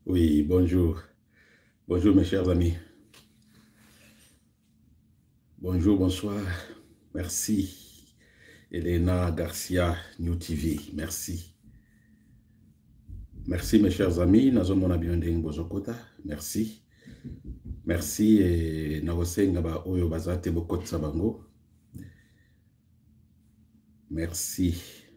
Oui, bonjour. Bonjour mes chers amis. Bonjour, bonsoir. Merci. Elena Garcia, New TV. Merci. Merci mes chers amis. Nazomona Biondeng Bozokota. Merci. Merci et Naosenga ba oyo bazate bokotsa bango. Merci.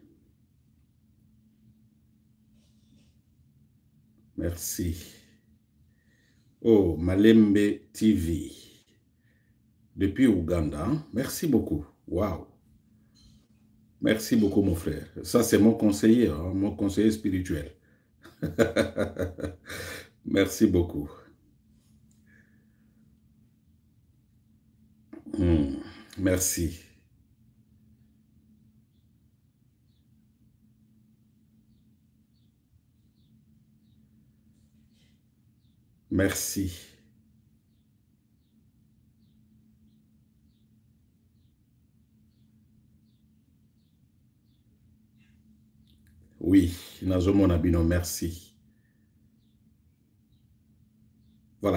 Merci. Oh, Malembe TV. Depuis Ouganda. Merci beaucoup. Wow. Merci beaucoup, mon frère. Ça, c'est mon conseiller, hein, mon conseiller spirituel. Merci beaucoup. Merci. Merci. Oui, Nazomo Nabino, merci. Voilà.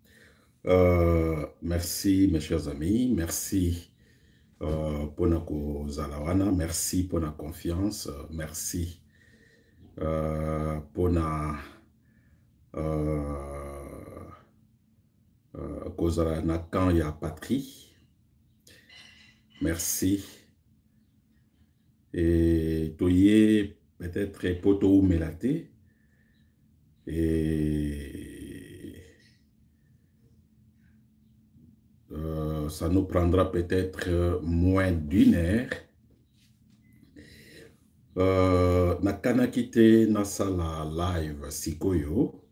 Merci, mes chers amis. Merci pour notre Zalawana. Merci pour la confiance. Merci pour la Kozara Nakan ya patrie. Merci. Et Toye, peut-être Poto ou Melate. Et ça nous prendra peut-être moins d'une heure. Nakana kite nasala live sikoyo.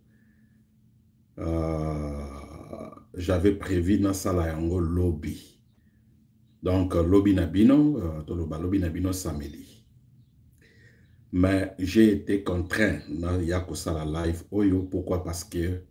J'avais prévu nasala yango lobby. Donc lobby nabino, toloba lobby nabino samedi. Mais j'ai été contraint na yako sala live oyo. Pourquoi? Parce que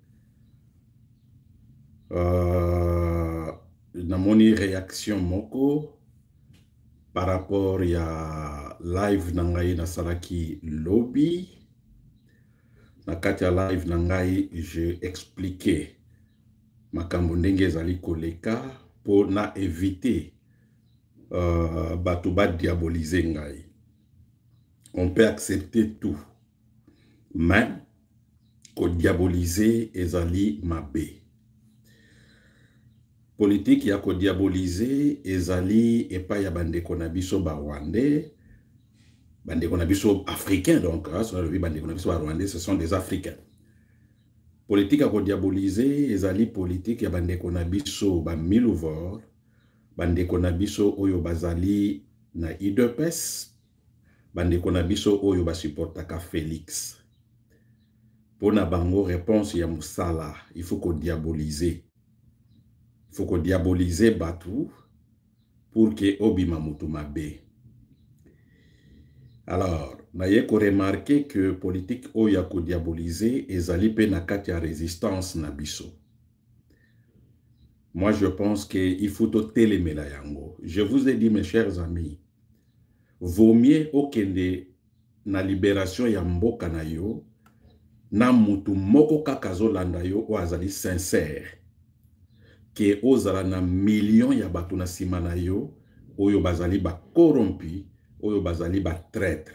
na moni réaction moko par rapport à live nangai na salaki lobby. Na kati ya live nangai, j'ai expliqué makambo ndenge zali koleka pour na éviter bato ba diaboliser ngai. On peut accepter tout, mais ko diaboliser ezali mabe. Politique ya ko diaboliser ezali epa ya bandeko na biso ba Rwandais, bandeko na biso africains, donc bandeko na biso ba Rwandais, ce sont des Africains. Politique ya ko diaboliser ezali politique ya bandeko na biso ba Milouvor, bandeko na biso oyo bazali na IDPS, bandeko na biso oyo ba supportaka Félix. Pour na bango réponse ya musala, il faut qu'on diaboliser. Il faut qu'on diaboliser Batou pour que Obima Mutumabe. Alors, naye ko remarquer que politique oya ko diaboliser ezali pe na kati ya résistance na biso. Moi, je pense qu'il faut télémela yango. Je vous ai dit, mes chers amis, vaut mieux okende na libération ya mboka na yo, na mutu moko kakazo landa yo o azali sincère. Que ozala na million ya bato na sima na yo, oyo bazali ba corrompu, oyo bazali ba traître.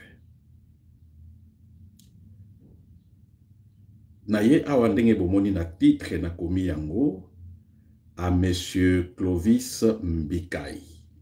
Na ye awa ndenge bomoni na titre na komi yango, à Monsieur Clovis Mbikai.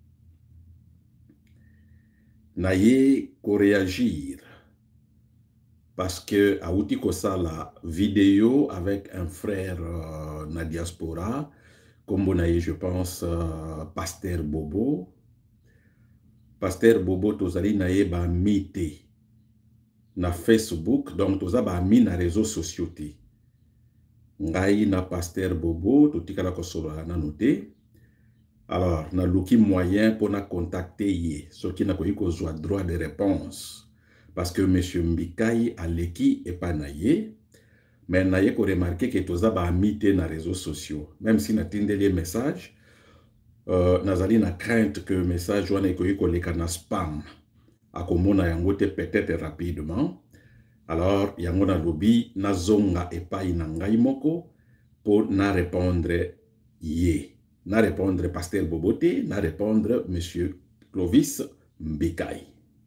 Na ye ko réagir parce que a outi ko sala vidéo avec un frère na diaspora, comme on a eu, je pense, Pasteur Bobo. Pasteur Bobo, tozali na ye ba mite na Facebook, donc toza ba mi na réseaux sociaux te. Ngai na Pasteur Bobo, totikala ko solo na noté. Alors, na luki moyen pour na contacter ye, ce qui na ko yiko droit de réponse. Parce que monsieur Mbikai aleki et pas na ye. Mais na ye ko remarquer que toza ba mite na réseaux sociaux. Même si na tindeli message, nazali na crainte que message wana eko leka na spam. Akomona yango te peut-être rapidement. Alors, yango na lobi na zonga epai na ngai moko pour na répondre ye. Na répondre Pasteur Bobote, na répondre Monsieur Clovis Mbikai.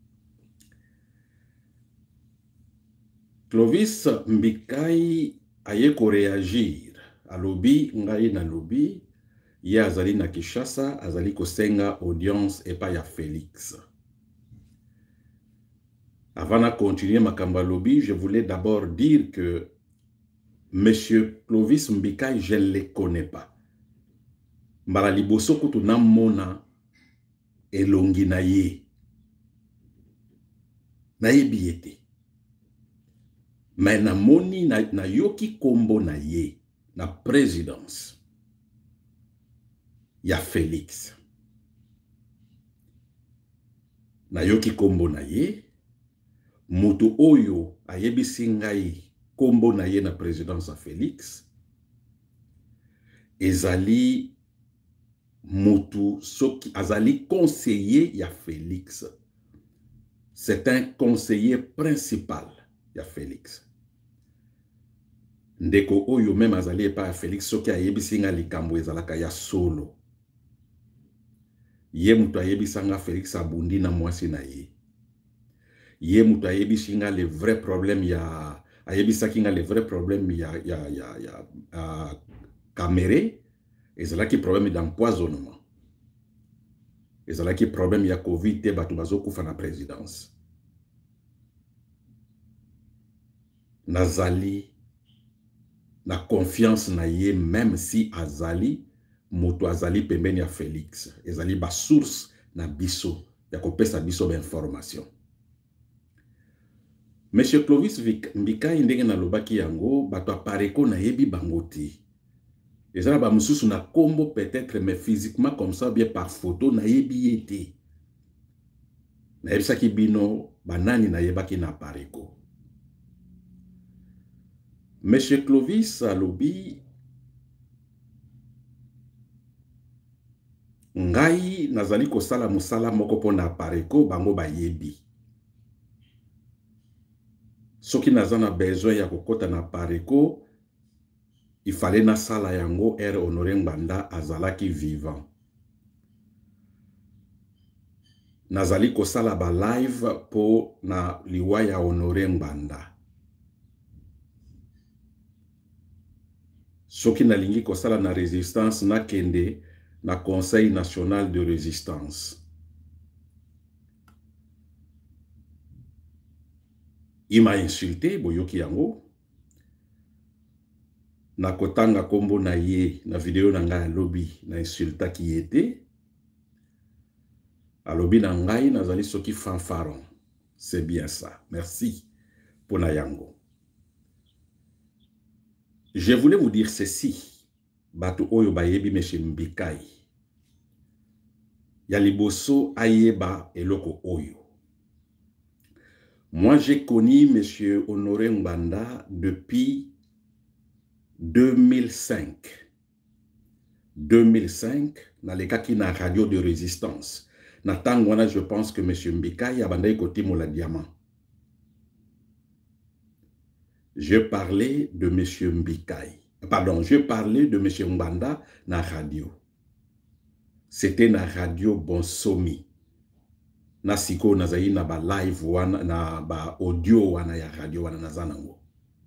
Clovis Mbikai aye ko réagir. A lobi ngai na lobi ye azali na Kinshasa, azali kosenga audience epai ya Félix. Avant de continuer ma lobby, je voulais d'abord dire que Monsieur Clovis Mbikai, je ne le connais pas. Mbala liboso kutu na mona elongi na ye. Na ye biete. Mais na moni na yoki kombo na ye. Na présidence. Ya Félix. Na yoki kombo na ye. Mutu oyo ayebisi ngai kombo na ye na présidence ya Félix. Ezali mutu soki azali conseiller ya Félix. C'est un conseiller principal ya Félix. Ndeko oyo même azali epa ya Félix soki ayebisi nga likambo ezalaka ya solo. Ye mutu ayebisa nga Félix abundi na mwasi na ye. Ye mutu ayebisi nga le vrai problème ya ayebisa kinga le vrai problème ya Kamere ezalaki problème d'empoisonnement. Ezalaki problème ya Covid te batu bazokufa na présidence. Nazali na confiance na ye même si azali moto azali pembeni ya Félix. Ezali ba source na biso ya kopesa biso ba information. Monsieur Clovis Mbikai ndenge na lobaki yango bato apareko na yebi bangoti. Ezala ba mususu na kombo peut-être mais physiquement comme ça bien par photo na yebi yete. Na yebisaki bino banani na yebaki na apareko. Monsieur Clovis alobi ngai nazali kosala musala moko po na apareko bango ba yebi. Soki nazana besoin ya kokota na apareko, il fallait na sala yango ere Honoré Ngbanda azalaki vivant. Nazali kosala ba live po na liwa ya Honoré Ngbanda. Soki nalingi kosala na résistance na kende na Conseil national de résistance. Il m'a insulté, boyoki yango. Na kotanga kombo na ye, na video na ngai lobby, na insulta ki yete. A lobby na ngai, nazali soki fanfaron. C'est bien ça. Merci pour na yango. Je voulais vous dire ceci. Batu oyo bayebi Monsieur Mbikai. Yaliboso ayeba eloko oyo. Moi, j'ai connu Monsieur Honoré Ngbanda depuis 2005. 2005, dans les cas qui na radio de résistance. Na tangwana, je pense que Monsieur Mbikai a bandai côté Mola Diamant. Je parlais de Monsieur Mbikai. Pardon, je parlais de Monsieur Ngbanda na radio. C'était na radio Bonsomi. Na siko nazayi na ba live wana na ba audio wana ya radio wana nazanango.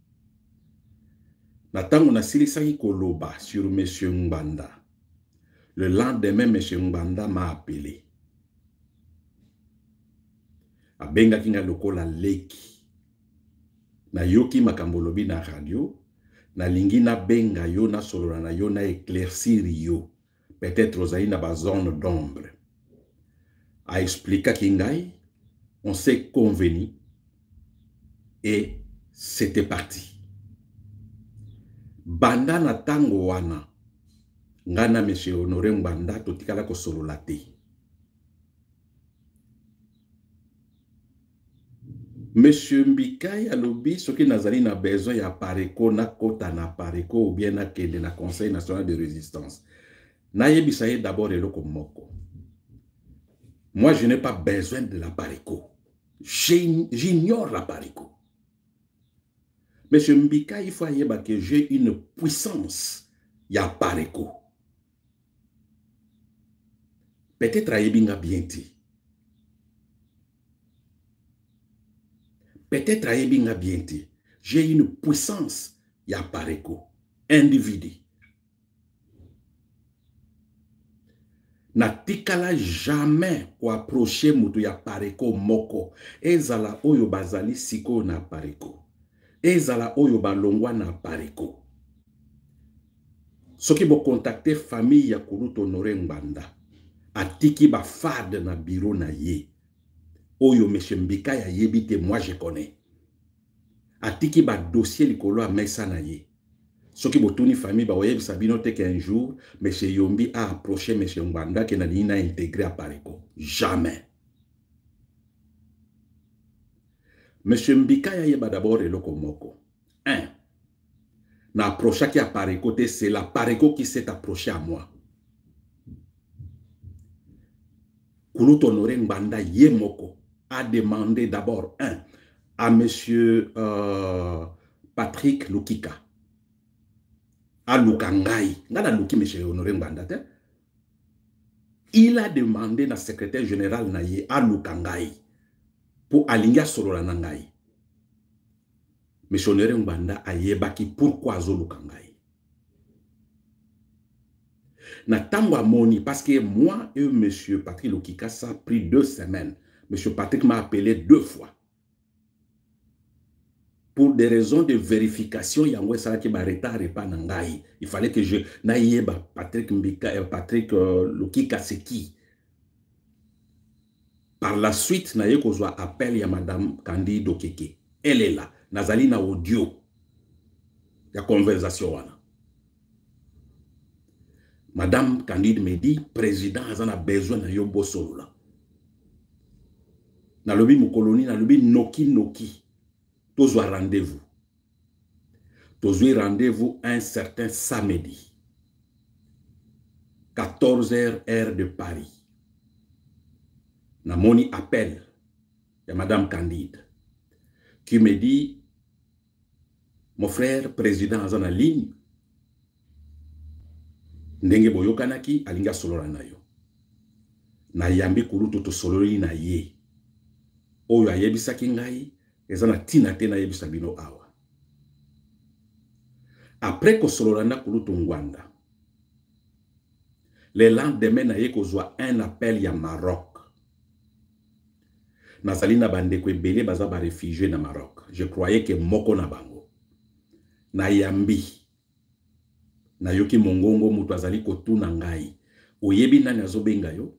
Na tango na silisaki koloba sur Monsieur Ngbanda. Le lendemain, Monsieur Ngbanda m'a appelé. Abenga kinga lokola leki. Na yoki makambolobi na radio. Na lingi na benga yo na solola na yo na éclaircir yo. Peut-être ozayi na ba zone d'ombre. A expliqué Kingai, on s'est convenu et c'était parti. Banda na tango wana, ngana Monsieur Honoré Ngbanda totikala ko solola te. Monsieur Mbikai alobi soki nazali na besoin ya pareko na kota na pareko ou bien na kende na Conseil national de résistance. Na yebisa ye d'abord eloko moko. Moi, je n'ai pas besoin de la parico. J'ignore la parico. Monsieur Mbika, il faut que j'ai une puissance. Ya pareko. Peut-être aïebinga bienti. Peut-être aïebinga bienti. J'ai une puissance. Ya pareko. Individu. Na tikala jamais ko approcher mutu ya pareko moko. Ezala oyo bazali siko na pareko. Ezala oyo balongwa na pareko. Soki bo contacter famille ya Kulutu Honoré Ngbanda. Atiki ba fade na bureau na ye. Oyo Monsieur Mbika ya yebite, moi je connais. Atiki ba dossier likolo a mesa na ye. Soki botuni famille ba oyebi sabino te qu'un jour Monsieur Yombi a approché Monsieur Ngbanda que na nina intégré à Pareko. Jamais. Monsieur Mbika ya yeba d'abord eloko moko. 1. Na approché qui a Pareko te, c'est la Pareko qui s'est approché à moi. Kulutu Honoré Ngbanda ye moko a demandé d'abord à Monsieur Patrick Lukika. À Lukangai. Monsieur Honoré Ngbanda. Il a demandé na secrétaire général naye à Lukangai pour alinga solola nangai. Monsieur Honoré Ngbanda a yebaki pourquoi zo Lukangai. Na tango moni parce que moi et Monsieur Patrick Lukika, ça a pris 2 semaines. Monsieur Patrick m'a appelé 2 fois. Pour des raisons de vérification, il fallait que je n'aille pas Patrick Lukika c'est qui. Par la suite, naye kozwa appel ya Madame Candide Okeke. Elle est là. Nazali na audio. Ya conversation wana. Madame Candide me dit, président azana besoin na yo bosolo la. Na lobi mukolonie, na lobi noki. Tozwa rendez-vous. Tozwa rendez-vous un certain samedi. 14h heure de Paris. Na moni appel de Madame Candide qui me dit, mon frère président azana ligne ndenge boyokanaki alinga solola na yo. Na yambi Kulutu to sololi na ye. Oyo ayebisaki ngai ezana tina te na yebisa bino awa. Après ko solola na Kulutu Ngwanda. Le lendemain na ye kozwa un appel ya Maroc. Nazali na bandeko ebele baza ba réfugié na Maroc. Je croyais que moko na bango. Na yambi. Na yoki mongongo mutu azali kotuna ngai. Oyebi nani azobenga yo?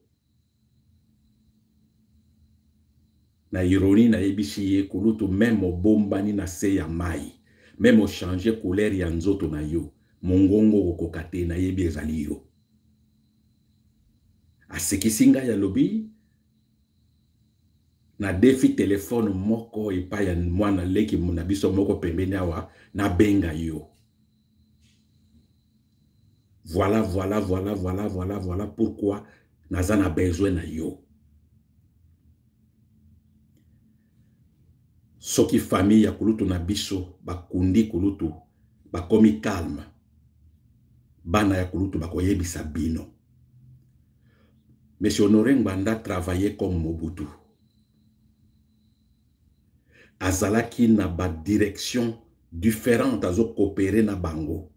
Na ironie na yebisi ye Kulutu même obombani na se ya mai. Même o changer couleur ya nzoto na yo. Mongongo okokate na yebi ezali yo. Asekisi ngai ya lobi. Na défi téléphone moko epa ya mwana leki muna biso moko pembeni awa na benga yo. Voilà pourquoi nazana besoin na yo. Soki famille ya Kulutu na biso bakundi Kulutu bakomi calme. Bana ya Kulutu bakoyebisa bino. Monsieur Honoré Ngbanda travaillait comme Mobutu. Azalaki na ba direction différente azo coopérer na bango.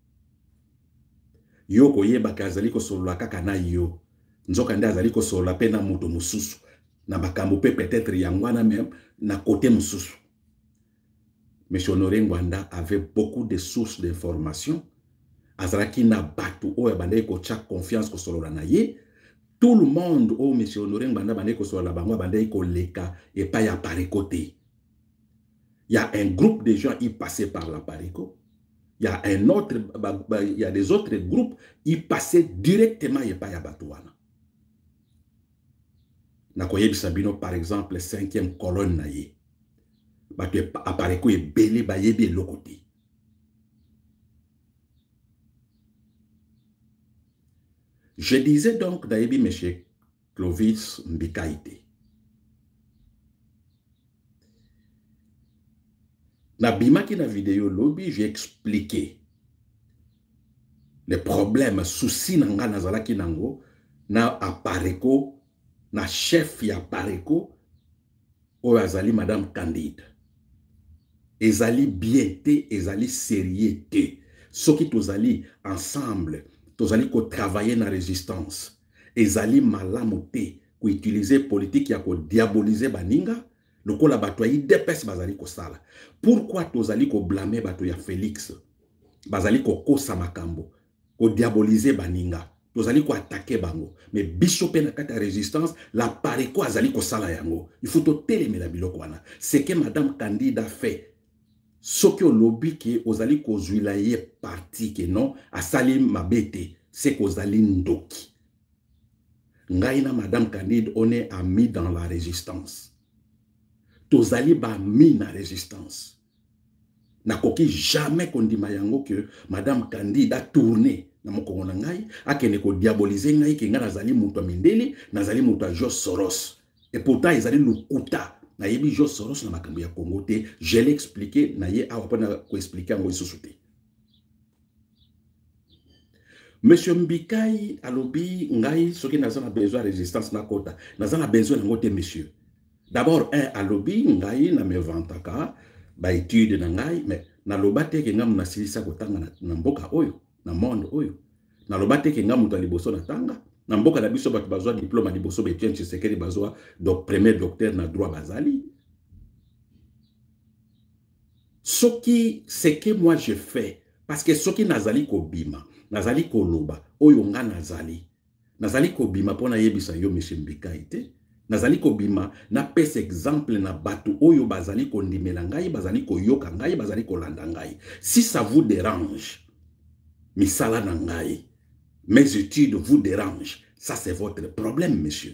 Yo koyeba kazali ko solola kaka na yo. Nzoka nde azali ko solola pe na muto mususu. Na bakambo pe peut-être yangwana même na côté mususu. Monsieur Honoré Ngbanda avait beaucoup de sources d'informations. Azalaki na batu oyo bandai ko tcha confiance ko solola na ye. Tout le monde au Monsieur Honoré Ngbanda bandai ko solola bango bandai ko leka et pas ya Pareko te. Il y a un groupe de gens qui passaient par la Pareko. Il y a un autre, il y a des autres groupes qui passaient directement par la Batouana. Nakoyebi Sabino, par exemple, 5e colonne naye. À Pareko est belé bayebi lokote. Je disais donc d'ayebi M. Clovis Mbikaïte. Na bimaki na vidéo lobby, j'ai expliqué les problèmes, soucis nanga nazalaki nango, na apareko, na chef ya apareko, o azali Madame Candide. Ezali bien te, ezali sérieux te. Soki tozali ensemble, tozali ko travailler na résistance. Ezali malamu te, ko utiliser politique ya ko diaboliser baninga, lokola bato ya IDPS bazali ko sala. Pourquoi tozali ko blâmer bato ya Félix? Bazali ko kosa makambo, ko diaboliser baninga. Tozali ko attaquer bango. Mais biso pe na kata résistance, la pareko azali ko sala yango. Il faut to telemela biloko wana. Ce que Madame Candide a fait, soki olobi ke ozali kozwila ye parti ke non asali mabete, c'est kozali ndoki. Ngai na Madame Candide, on est amis dans la résistance. Tozali ba mi na résistance. Nakoki jamais kondima yango que Madame Candide a tourné na mokongo na ngai, akene ko diaboliser ngai ke nga nazali mutu mindeli, nazali mutu George Soros. Et pourtant ezali lukuta. Na yebi George Soros na makambo ya Congo te, je l'ai expliqué, na ye awa pona ko expliquer ngo isusu te. Monsieur Mbikai alobi ngai soki naza na besoin résistance na kota, naza na besoin nango te monsieur. D'abord alobi ngai na me vantaka ba étude na ngai, mais na loba te ke ngam na silisa kotanga na mboka oyo, na monde oyo. Na loba te ke ngam mutu liboso na tanga. Na mboka na biso bato bazwa diplôme liboso be Etienne Tshisekedi bazwa donc premier docteur na droit bazali. Soki ce que moi je fais, parce que soki nazali ko bima, nazali ko loba, oyo nga nazali ko bima pona yebisa yo monsieur Mbikai te, nazali ko bima na pese exemple na batu oyo bazali ko ndimela ngai, bazali ko yoka ngai, bazali ko landa ngai. Si ça vous dérange, misala na ngai, mes études vous dérangent, ça c'est votre problème, monsieur.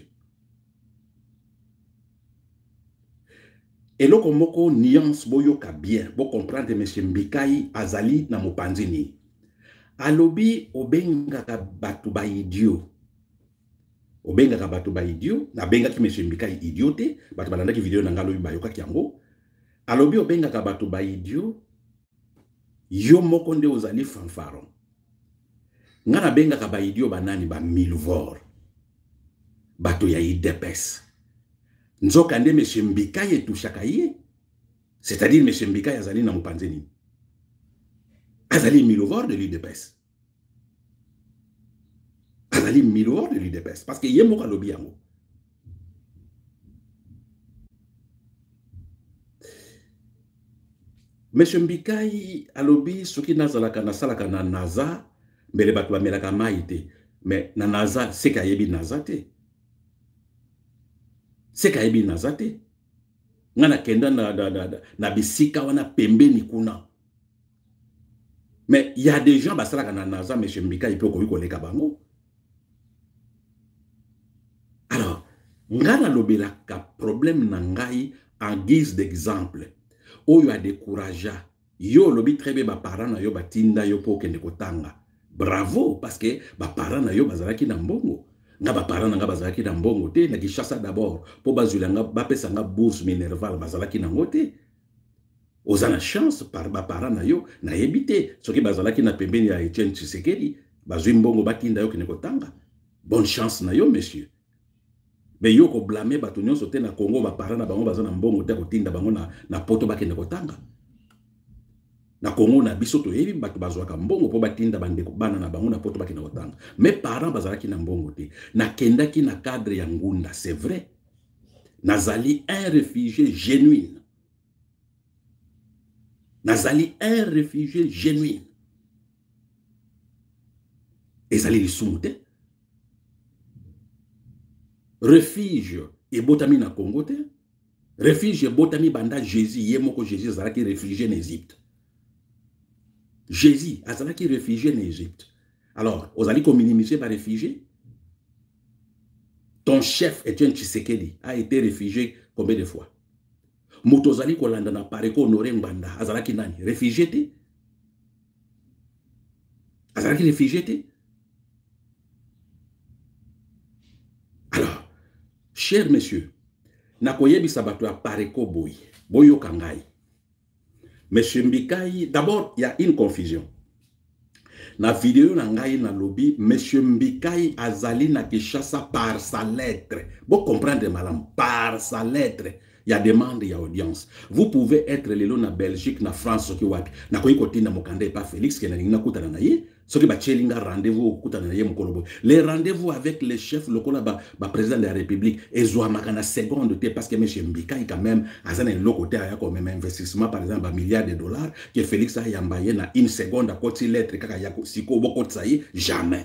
Et là, comme moko nuance boyoka bien, bo comprendre monsieur Mbikai azali na mopanzini. Alobi obenga ka batu ba idiot. Obenga ka batu ba idiot, na benga ki monsieur Mbikai idiote, batu balanda ki video na ngalo bayoka kiango. Alobi obenga ka batu ba idiot, yo moko nde ozali fanfaron. Ngana benga ka ba idiot banani ba milvor. Bato ya IDPS. Nzoka nde monsieur Mbikai etushaka ye. C'est-à-dire monsieur Mbikai azali na mopanzini. Azali milvor de l'IDPS. Azali milvor de l'IDPS. Parce que ye moko alobi yango. Monsieur Mbikai alobi soki nazalaka na salaka na NASA, mbele bato bamelaka mai te. Mais na NASA, c'est kayebi NASA te. C'est kayebi NASA te. Ngana kenda na bisika wana pembeni kuna. Mais il y a des gens basalaka na NASA, monsieur Mbikai peut koleka bango. Alors, ngana lobelaka problème na ngai en guise d'exemple. Oyo a découragé. Yo lobi très bien ba parents na yo batinda yo po kende kotanga. Bravo, parce que ba parents na yo bazalaki na mbongo. Nga ba parents nga bazalaki na mbongo te, na Kinshasa d'abord. Po bazulanga ba pesa nga bourse minerval bazalaki na ngote. Ozana chance par ba parents na yo na yebite. Soki bazalaki na pembeni ya Etienne Tshisekedi, bazui mbongo batinda yo kende kotanga. Bonne chance na yo monsieur. Mais yo ko blâmer bato nyonso te na Congo ba parents na bango bazana mbongo te kotinda bango na poto bakende kotanga. Na Congo na biso to yebi bato bazwaka mbongo po batinda bandeko bana na bango na poto bakende kotanga. Mes parents bazalaki na mbongo te. Na kendaki na cadre ya ngunda, c'est vrai. Nazali un réfugié genuine. Nazali un réfugié genuine. Ezali lisumu te. Refuge et botami na Congo te. Refuge et botami banda Jésus, yemoko Jésus azalaki réfugié en Égypte. Jésus azalaki réfugié en Égypte. Alors, ozali ko minimiser ba réfugié. Ton chef Etienne Tshisekedi a été réfugié combien de fois? Motozali ko landa na pareko honoré Mbanda azalaki nani? Réfugié te. Azalaki réfugié te. Alors, cher monsieur, nakoyebi sabato ya pareko boy, boyo kangai. Monsieur Mbikai, d'abord, il y a une confusion. Na vidéo na ngai na lobby, Monsieur Mbikai azali na Kinshasa par sa lettre. Vous comprenez malam, par sa lettre. Il y a demande, il y a audience. Vous pouvez être le long na Belgique, na France, qui wapi. Na koi koti na mokande pas Félix, qui na kuta na ye. Ce qui va chelinga rendez-vous kuta na ye mokolobo. Les rendez-vous avec les chefs locaux là ba président de la République. Et zoa makana seconde te parce que Monsieur Mbikai quand même, azana un loco te a quand même investissement par exemple, milliards de dollars que Félix a yambaye na une seconde à côté lettre kaka yako siko boko tsayi jamais.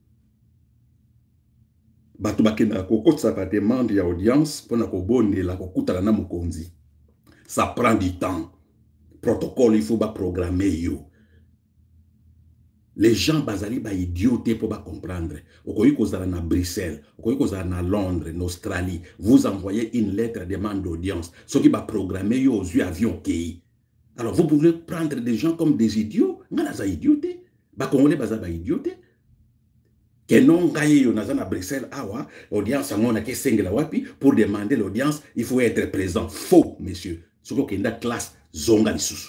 Batu bakenda kokotsa ba demande ya audience pona ko bonela ko kutana na mukonzi. Ça prend du temps. Protocole il faut ba programmer yo. Les gens bazali ba idioté pour ba comprendre. Okoyi kozala na Bruxelles, okoyi kozala na Londres, en Australie, vous envoyez une lettre de demande d'audience. Ce qui va programmer yo aux yeux avion kei. Alors vous pouvez prendre des gens comme des idiots, ngana za idioté. Ba congolais baza ba idioté. Que non gaye yo naza na Bruxelles awa, audience ngona ke sengela wapi pour demander l'audience, il faut être présent. Faux, monsieur. Ce qui est classe zonga lisusu.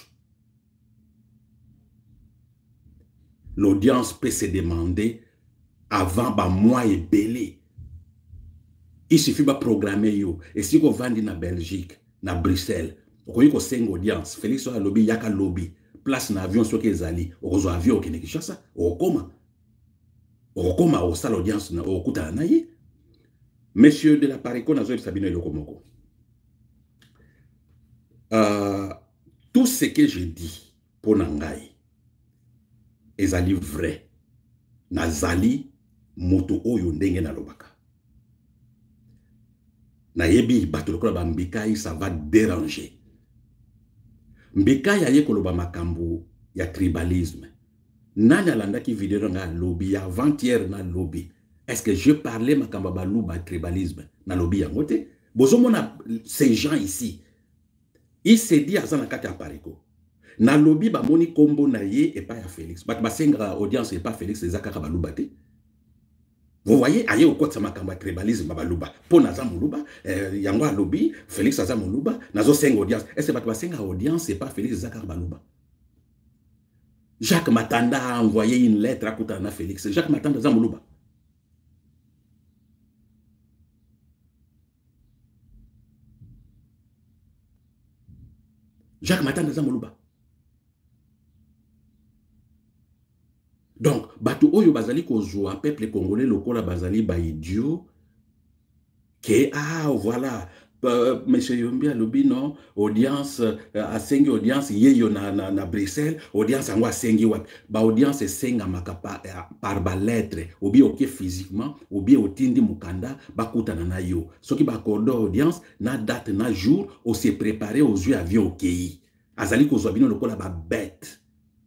L'audience peut se demander avant ba mois et belé. Il suffit de programmer yo. Et si vous vendez na Belgique, na Bruxelles, vous voyez que c'est une audience. Félix a lobby, yaka lobby. Place na avion sur les alliés. Au avion qui n'est que ça. Au coma. Au coma, au salle audience, au kuta naïe. Monsieur de la Parico, na zoé Sabino et Lokomoko. Tout ce que je dis pour Nangaï, ezali vrai. Nazali moto oyo ndenge na lobaka. Na yebi bato lokola ba Mbikai, ça va déranger. Mbikai aye koloba makambo ya tribalisme. Nani alanda ki vidéo nga lobby avant-hier na lobby. Est-ce que je parlais makambo ba luba tribalisme na lobby ya ngote? Bozomona ces gens ici. Il s'est dit azana kati apariko. Na lobby ba moni kombo na ye et pas ya Félix. Bat basenga audience et pas Félix ezaka ba luba te. Vous voyez, aye au côté de ma tribalisme, babaluba. Pour naza muluba, yangwa lobby, Félix aza muluba, nazo senga audience. Est-ce que tu senga audience, c'est pas Félix Zakar baluba? Jacques Matanda a envoyé une lettre à Koutana Félix. Jacques Matanda aza muluba. Jacques Matanda aza muluba. Donc, bato oyo bazali kozwa peuple congolais lokola bazali ba idiot que voilà monsieur Yombi alobi non audience asengi audience yeyo na Bruxelles audience angwa asengi wapi ba audience senga makapa par ba lettre ou bien ok physiquement ou bien otindi mukanda bakutana na yo soki ba accorder audience na date na jour on se préparer aux yeux avion okei azali kozwa bino lokola ba bête.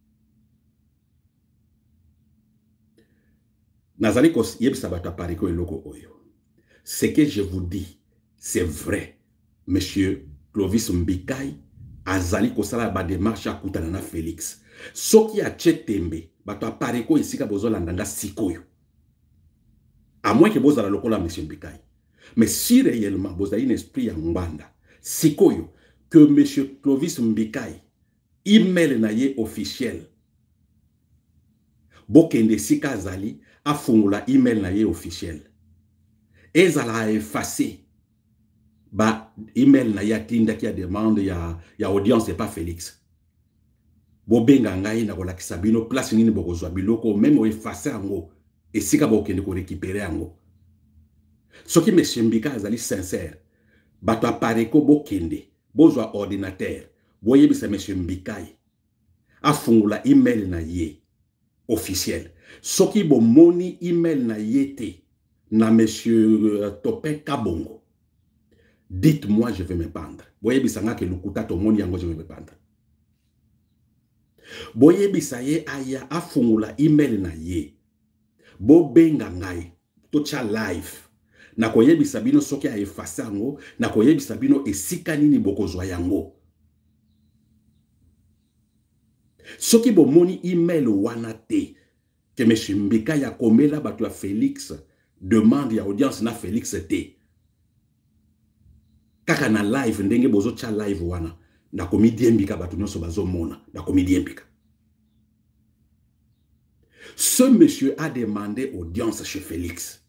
Nazali kos yebisa bato apariko eloko oyo. Ce que je vous dis, c'est vrai. Monsieur Clovis Mbikai azali kosala ba démarche à kutana na Félix. Soki a Tchetembe, bato apariko isika bozolanda nga sikoyo. À moins que bozala lokola monsieur Mbikai. Mais si réellement bozali un esprit ya mbanda, sikoyo que monsieur Clovis Mbikai email na ye officiel. Bokende sika azali afungula email na ye officiel. Ezala effacé ba email na ya tinda ki a demande ya audience et pas Félix. Bobenga ngai na kolakisa bino place nini bokozwa biloko même o effacer ango esika bokende ko récupérer ango. Soki monsieur Mbika azali sincère, bato apareko bokende bozwa ordinateur boyebisa monsieur Mbikai afungula email na ye officiel. Soki bo moni email na yete na monsieur Topin Kabongo. Dites-moi, je vais me pendre. Boye bisanga ke lukuta to moni yango je vais me pendre. Boye bisaye aya afungula email na ye. Bo benga ngai to cha live. Na koye bisabino soki a effacer yango, na koye bisabino esika nini bokozwa yango. Soki bo moni email wana te que monsieur Mbika ya komela bato ya Félix demande ya audience na Félix te. Kaka na live ndenge bozo cha live wana. na komi diembika bato nyonso bazomona na komi diembika. Ce monsieur a demandé audience chez Félix.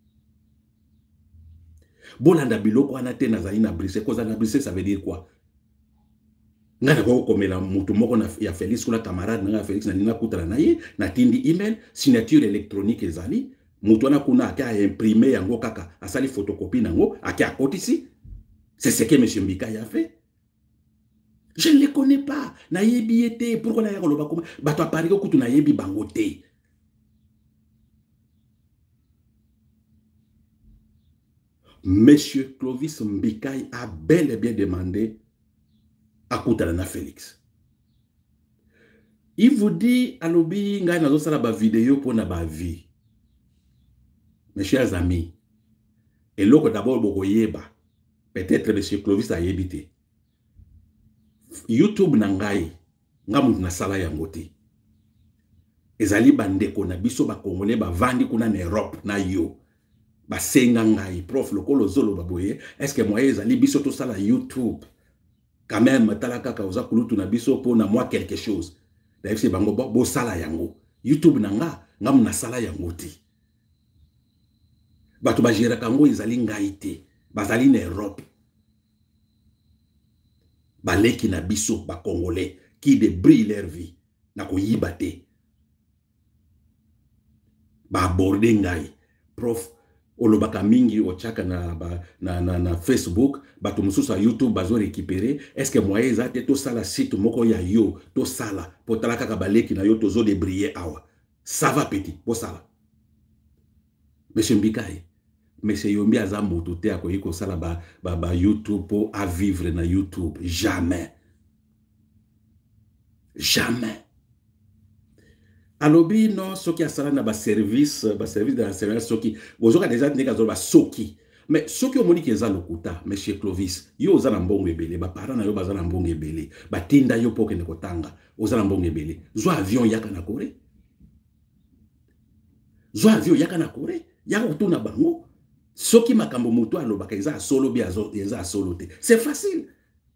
Bolanda biloko wana te nazali na Bruxelles. Koza na Bruxelles, ça veut dire quoi? Ngana ko komela mutu moko na ya Félix kuna camarade na Félix na nina kutala na ye na tindi email signature électronique ezali mutu wana kuna aka imprimer yango kaka asali photocopie nango aka akotisi. C'est ce que monsieur Mbika a fait. Je ne les connais pas. Na yebi ete pourquoi na yako loba koma bato apari ko kutu na yebi bango te. Monsieur Clovis Mbikaï a bel et bien demandé à Koutalana Félix. Il vous dit, alobi, ngai nazo sala ba vidéo pour na ba vie. Mes chers amis, et l'autre d'abord bokoyeba, peut-être monsieur Clovis a yebité. YouTube nangai, ngamu na sala ya ngote. Ezali bandeko na biso ba Congolais ba vandi kuna na Europe na yo. Ba senga ngai prof lokolo zolo baboye est-ce que moi ezali biso to sala YouTube quand même talaka ka oza kulutu na biso po na moi quelque chose d'ailleurs c'est bango bo sala yango YouTube nanga ngam na sala yango ti bato ba gérera kango ezali ngai te bazali na Europe ba leki na biso ba Congolais qui débrouillent leur vie na ko yibate ba aborder ngai prof olobaka mingi ochaka na Facebook bato mususu à YouTube bazo récupérer est-ce que moi ezate to sala site moko ya yo to sala potala kaka baleki na yo tozo débriller awa ça va petit po sala monsieur Mbikaï monsieur Yombi azambo te akoyi ko sala ba YouTube po à vivre na YouTube jamais jamais. Alobi non soki asala na ba service de la service soki bozoka déjà neka zo ba soki mais soki omoni ki eza lokuta monsieur Clovis yo ozana mbongo ebele ba parents na yo bazana mbongo ebele ba tinda yo poke ne kotanga ozana mbongo ebele zo avion yaka na Corée zo avion yaka na Corée yaka kutuna bango soki makambo mutu alobaka eza solo bi eza solo te c'est facile.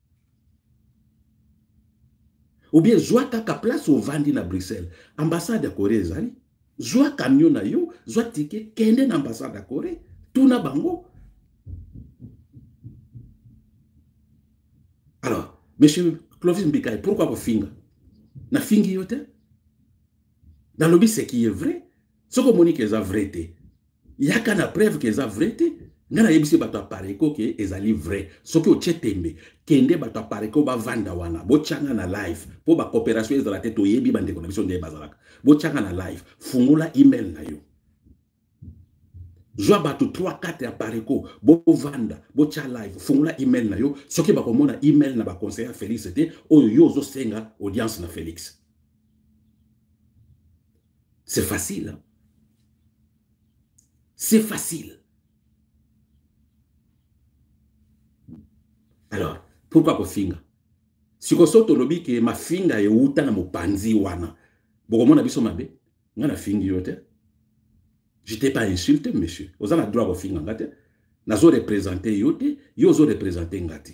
Ou bien, zoa kaka place au vandi na Bruxelles. Ambassade de Corée ezali. Zoa camion na yo, zoa ticket, kende na ambassade de Corée. Tout na bango. Alors, monsieur Clovis Mbikaï, pourquoi vous finga? Na fingi yote? Dans le but, c'est qui est vrai. Ce que moni que ça vrai te. Yaka na preuve que ça vrai te. Ngana yebisi bato apareko ke ezali vrai. Soki o chetembe kende bato apareko ba vanda wana bo changa na live po ba coopération ezala te to yebi bande connexion de bazalaka. Bo changa na live fungula email na yo. Joa bato 3-4 apareko bo vanda bo cha live fungula email na yo soki ba komona email na ba conseiller Félix te oyo yo zo senga audience na Félix. C'est facile. Hein? C'est facile. Alors, pourquoi ko finga? Si ko soto lobi ke ma finga e uta na mopanzi wana. Boko mona biso mabe, ngana fingi yote. Je t'ai pas insulté, monsieur. Ozana droit ko finga ngate. Nazo représenter yote, yo zo représenter ngati.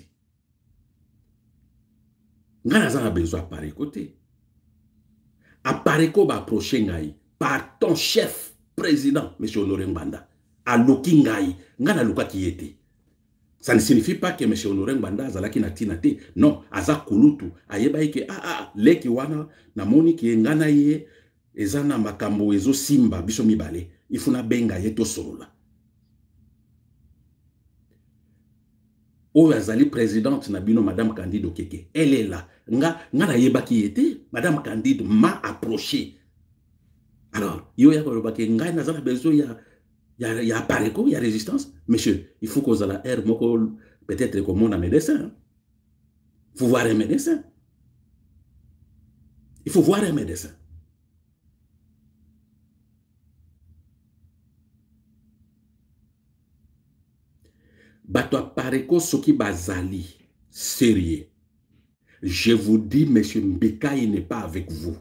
Ngana zana besoin pare côté. Apareko ba approcher ngai par ton chef président, monsieur Honoré Mbanda. A loki ngai, ngana luka kiete. Ça ne signifie pas que M. Honoré Mbanda azalaki na tina te. Non, aza kulutu. Ayeba ike leki wana na moni ki ngana ye ezana makambo ezo simba biso mibale. Ifuna benga ye to solola. Oyo azali présidente na bino Madame Candide Okeke. Elle est là. Ngana yeba ki ete Madame Candide m'a approché. Alors, yo ya ko ke ngai nazana bezo ya il y a pareko, il y a résistance. Monsieur, il faut qu'on ait la air, peut-être comme on a un médecin. Il faut voir un médecin. Il faut voir un médecin. Bato pareko soki bazali, sérieux. Je vous dis, monsieur Mbikaï n'est pas avec vous.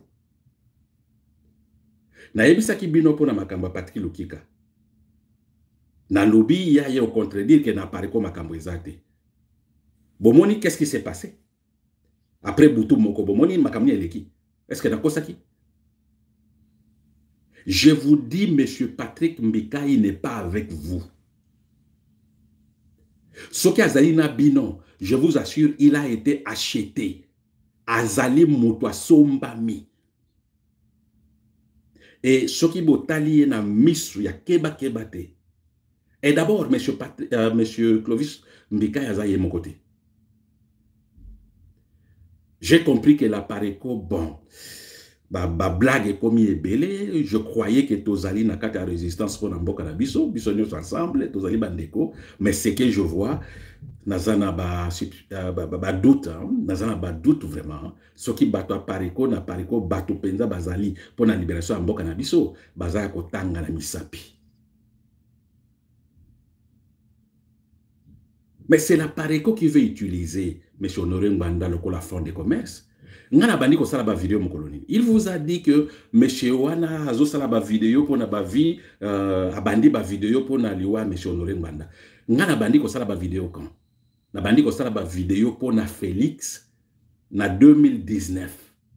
Na yebisaki bino pona makamba Patrick Lukika. Na lobby, il y a au contredire que n'a pas comme makambo ezate. Bomoni, qu'est-ce qui s'est passé? Après Boutou Mokobo, moni makamni eleki. Est-ce que d'accord ça qui? Je vous dis, monsieur Patrick Mbikai n'est pas avec vous. Soki Azalina Binon, je vous assure, il a été acheté. Azali Moutwa Sombami. Et Soki Botali na misu ya keba kebate. Et d'abord, monsieur Clovis Mbikai Azaye mon côté. J'ai compris que la Pareco, bon, blague est comme belé. Je croyais que Tozali n'a qu'à résistance pour Namboka na biso, biso nous ensemble, Tozali bandeko. Mais ce que je vois, Nazana ba doute, Nazana ba doute vraiment. Ce qui bato Pareco na Pareco bato penza bazali pour la libération Namboka na biso, bazaya ko tanga na misapi. Mais c'est la Pareco qui veut utiliser M. Honoré Mbanda le fond de commerce. Il vous a dit que M. Wana a salaba vidéo pour na bavi abandi ba vidéo pour na liwa M. Honoré Mbanda. Ngana bandi ko salaba vidéo quand? Na bandi ko salaba vidéo pour na Félix na 2019.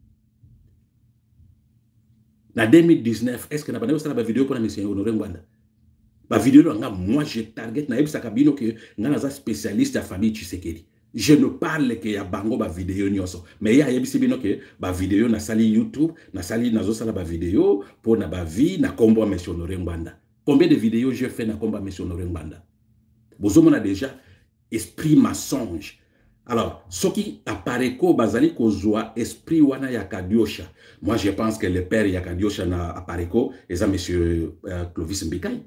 Na 2019, est-ce que na bandi ko salaba vidéo pour na M. Honoré Mbanda? Ma vidéo, moi je target na ebisa kabino que ngana spécialiste à famille Tshisekedi. Je ne parle que ya bango ba vidéo nyonso, mais ya ebisa bino que ba vidéo na sali YouTube, na sali nazo sala ba vidéo pour na ba vie na kombo M. Honoré Mbanda. Combien de vidéos je fais na kombo M. Honoré Mbanda? Bozomo na déjà esprit mensonge. Alors, ce qui apparaît ko bazali kozwa esprit wana ya Kadiosha. Moi je pense que le père ya Kadiosha na apparaît ko eza M. Clovis Mbikai.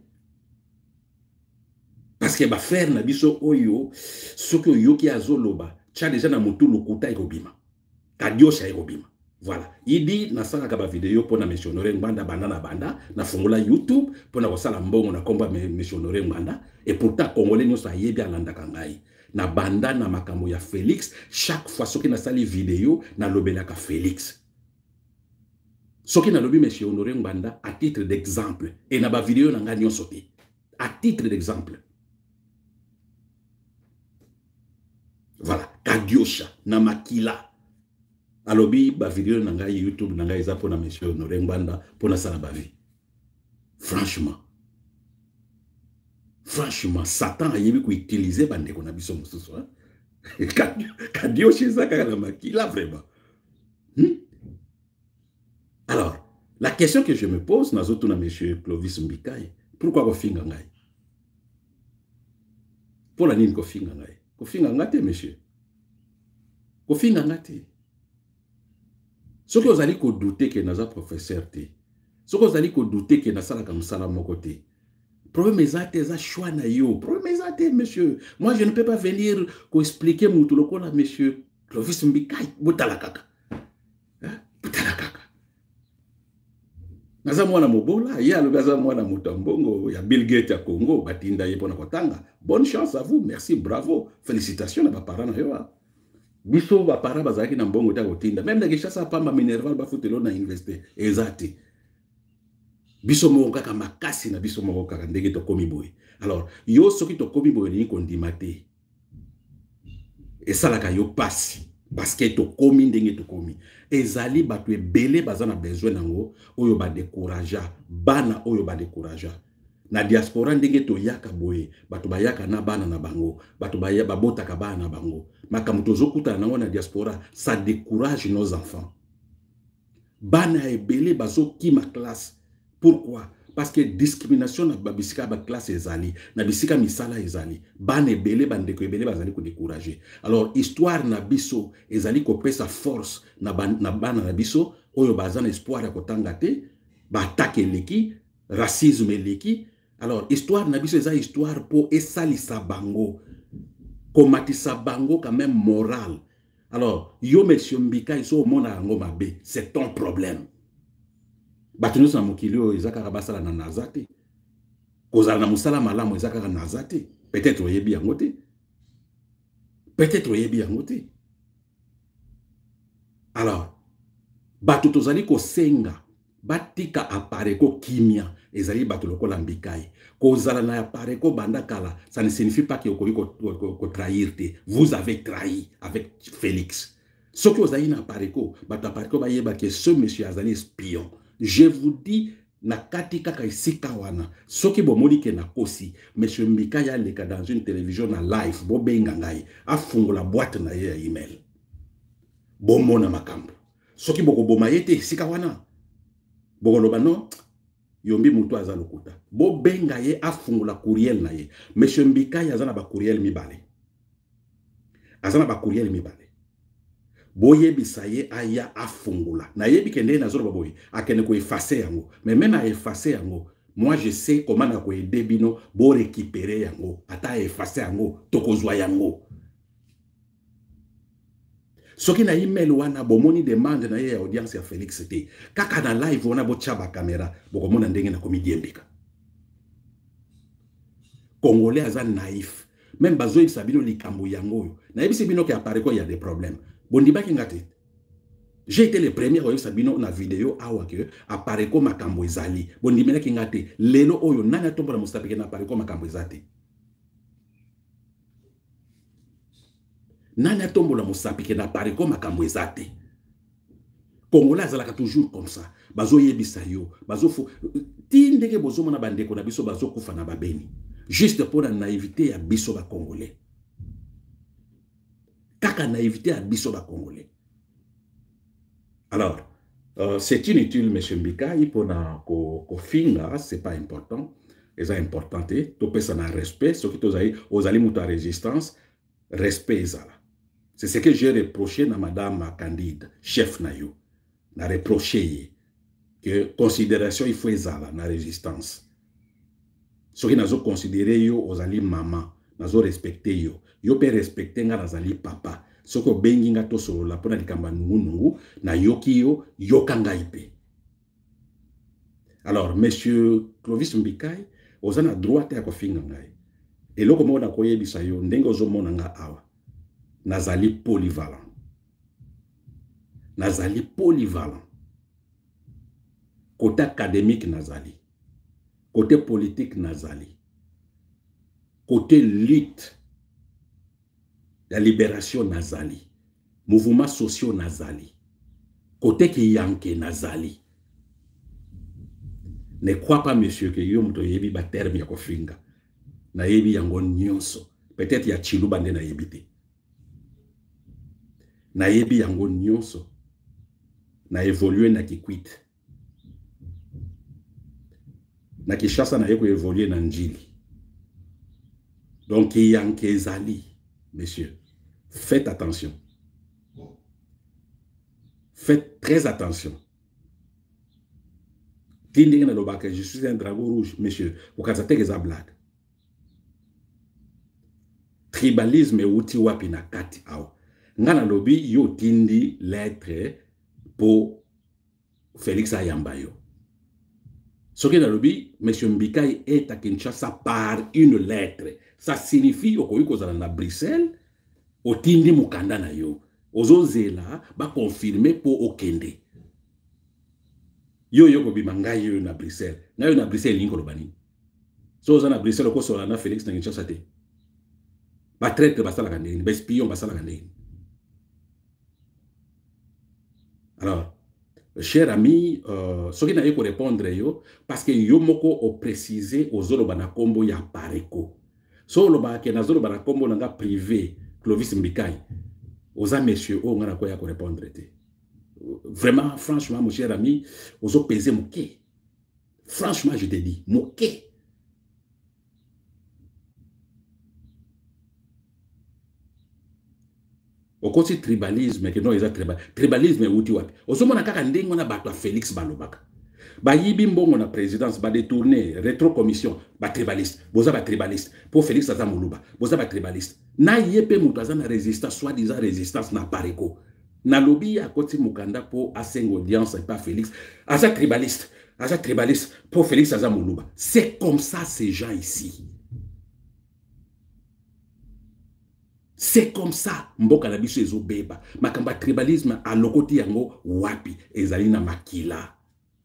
Parce que frère na biso oyo soki oyoki azoloba tcha déjà na mutu lokuta ekobima Kadiosha ekobima. Voilà, il dit na sala ka ba vidéo pour na M. Honoré Mbanda banda na banda na fungula YouTube pour na kosala mbongo na komba M. Honoré Mbanda et pourtant congolais nyonso ayebi alanda kangai na banda na makambo ya Félix. Chaque fois soki na sali vidéo na lobelaka Félix. Soki na lobi M. Honoré Mbanda à titre d'exemple et na ba vidéo na nga nyonso te à titre d'exemple. Voilà, Kadiosha, Namakila. Alobi, ba vidéo nanga YouTube, nanga eza pour na M. Honoré Mbanda, pour na sala ba vie. Franchement, Satan a yebi ko utiliser bande ko na biso mususu. Kadiosha eza kaka na Makila, vraiment. Alors, la question que je me pose, nazoto na M. Clovis Mbikai, pourquoi ko finga ngai? Pour la nini ko finga ngai? Kofinga ngate, monsieur. Kofinga ngate. Ce que vous allez douter que naza professeur te. Ce que vous allez douter que nasala comme ça mon côté. Problème ezate za choix na yo. Problème ezate, monsieur. Moi je ne peux pas venir expliquer mutu lokola monsieur Clovis Mbikai butala kaka. Butala kaka. Naza mwana mobola, ya naza mwana mutambongo ya Bill Gates ya Congo, batinda ye pona kotanga. Bonne chance à vous, merci, bravo. Félicitations à vos parents na yo. Biso ba parents bazaki na mbongo ta kotinda. Même na kishasa pamba minerval ba futelo na investir. Ezati. Biso mo kaka makasi na biso mo kaka ndenge to komi boy. Alors, yo soki to komi boy ni kondimate. Et ça la yo passe. Parce que to komi ndenge to komi. Ezali batu ebele bazana besoin nango oyo ba décourager bana oyo ba décourager na diaspora ndenge to yaka boye batu ba yaka na bana na bango batu ba ya babota ka bana na bango makamu tozokuta nango na diaspora ça décourage nos enfants bana ebele bazo ki ma classe. Pourquoi? Parce que discrimination na babisika ba classe ezali na bisika misala ezali bana ebele bandeko ebele bazali ko décourager. Alors histoire na biso ezali ko pesa force na bana na biso oyo bazana espoir ya kotanga te ba attaque leki racisme leki. Alors histoire na biso eza histoire po esalisa bango komatisa bango quand même moral. Alors yo monsieur Mbikai so mona ngo mabe c'est ton problème. Batunu sa mokilio ezaka basala na nazate. Kozala na musala malamu ezaka nazate. Peut-être oyebi yango te. Peut-être oyebi yango te. Alors, batu tozali ko senga batika apareko kimia ezali batu lokola Mbikai. Kozala na apareko bandakala, ça ne signifie pas que okoki ko trahir te. Vous avez trahi avec Félix. Ce que vous avez na pareko, batapareko ba yeba que ce monsieur azali espion. Je vous dis, na kati kaka isika wana, soki bomoni ke na kosi, monsieur Mbika ya leka dans une télévision na live, bo benga ngai, afungola boîte na ye ya email. Bomona makambo. Soki boko boma yete isika wana, boko loba non, yombi mutu aza lokuta. Bo benga ye afungola courriel na ye. Monsieur Mbika ya zana ba courriel mibale. Azana ba courriel mibale. Boye bisaye aya afungula. Na yebi kende na zoro baboye. Akene ko effacer yango. Mais même à effacer yango, moi je sais comment na ko aider bino bo récupérer yango. Ata effacer yango, tokozwa yango. Soki na email wana bomoni demande na ye ya audience ya Félix te. Kaka na live wana bo chaba caméra, boko mona ndenge na comédien mbika. Congolais aza naïf. Même bazoyi sabino likambo yango. Na yebi sabino ki apparaît quoi il y a des problèmes. Bondibaki ngate. J'ai été le premier à sabino na vidéo awa que apparaît comme makambo ezali. Bondimena ki ngate. Lelo oyo nana tombola mustapike na apparaît comme makambo ezate. Nana tombola mustapike na apparaît comme makambo ezate. Congolais azalaka toujours comme ça. Bazo yebisa yo, bazo fo tindeke bozo mona bandeko na biso bazo kufa na babeni. Juste pour la naïveté ya biso ba Congolais. Kaka naïveté ya biso ba Congolais. Alors, c'est inutile, M. Mbika, il faut na ko finga, c'est pas important. C'est important, to pesa na respect, ce qui aux ali muta résistance, respect ezala. C'est ce que j'ai reproché na madame Candide, chef na yo. Na reproché que considération il faut ezala na résistance. Ce qui nazo considéré yo aux ali maman, nazo respecté yo. Yo pe respecter nga nazali papa. Soko bengi nga to solo la pona likamba nungu na yoki yo yokanga ipe. Alors monsieur Clovis Mbikai ozana droite ya kofinga ngai. Eloko mona koyebisa yo ndenge ozomona nga awa. Nazali polyvalent. Nazali polyvalent. Côté académique nazali. Côté politique nazali. Côté lutte, la libération nazali. Mouvement social nazali. Côté qui yanke nazali. Ne crois pas, monsieur, que yo mto yebi ba terme ya kofinga. Na yebi yango nyonso. Peut-être ya chiluba nde na yebi te. Na yebi yango nyonso. Na évoluer na kikwit. Na Kishasa na yeko évoluer na njili. Donc, yanke zali, messieurs, faites attention. Faites très attention. Je suis un dragon rouge, messieurs. Vous avez des blagues. Tribalisme et outil wapi na kati aw. Ngana lobi yo tindi lettre pour Félix Ayambayo. Ce qui est dans le lobby, M. Mbikai est à Kinshasa par une lettre. Ça signifie que à Bruxelles, au tindi mukanda na yo. Ozozela ba confirmer pour okende. Yo yo ko bimanga yo na Bruxelles. Na yo na Bruxelles linko lobani. So za na Bruxelles ko so na Félix na Kinshasa te. Ba traite ba sala kandeni, ba espion ba sala kandeni. Alors, cher ami, ce qui n'a pas répondre yo, parce que yo moko o précisé aux zolo banakombo ya pareko. So lo ba ke na zolo banakombo nanga privé, Clovis Mbikai. Aux messieurs, on a quoi à répondre. Vraiment, franchement, mon cher ami, aux autres pesés moqué. Franchement, je te dis, moqué. Au côté tribalisme, que non, ils ont tribalisme, où tu vois. Au sommet, on a qu'à ndeng, on a battu Félix Balobaka. Ba yibimbo, on a présidence, ba détourné, rétro-commission, ba tribaliste, boza ba tribaliste, pour Félix Azamoulouba, boza ba tribaliste. Na yepe moutaza na résistance, soi-disant résistance na pareko. Na lobby à côté Mukanda pour aseng audience et pas Félix. Aza tribaliste, pour Félix Azamoulouba. C'est comme ça ces gens ici. C'est comme ça, mboka na biso ezo beba. Makamba tribalisme a lokoti yango wapi ezali na makila.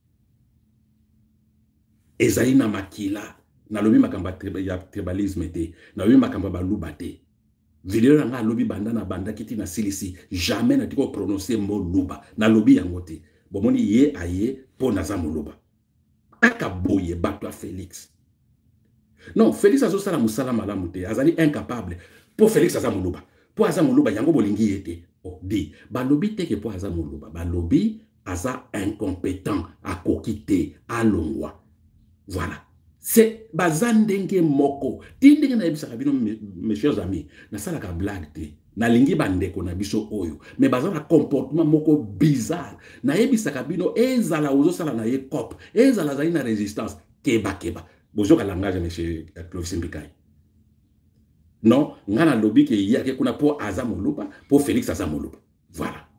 Ezali na makila. Na lobi makamba tribalisme te, na lobi makamba baluba te. Vidéo nga lobby banda na banda kiti na silisi. Jamais na tiko prononcer mot luba. Na lobby yangote. Bomoni ye aye po naza moluba. Aka boye batwa Félix. Non, Félix azo sala musala malamu te. Azali incapable. Po Félix aza moluba. Po aza moluba yango bolingi yete. Oh, di. Ba lobby teke po aza moluba. Ba lobby aza incompétent. Akokite. Alongwa. Voilà. C'est bazandenge moko. Tindenge na yebisa kabino mes chers amis. Na sala ka blague te. Na lingi bandeko na biso oyo. Mais bazana comportement moko bizarre. Na yebisa kabino ezala ozo sala na ye cop. Ezala zali na résistance. Keba keba. Bozo ka langage monsieur Clovis Mbikai. Non, ngana lobby ke yake kuna po aza moluba, po Félix aza moluba. Voilà.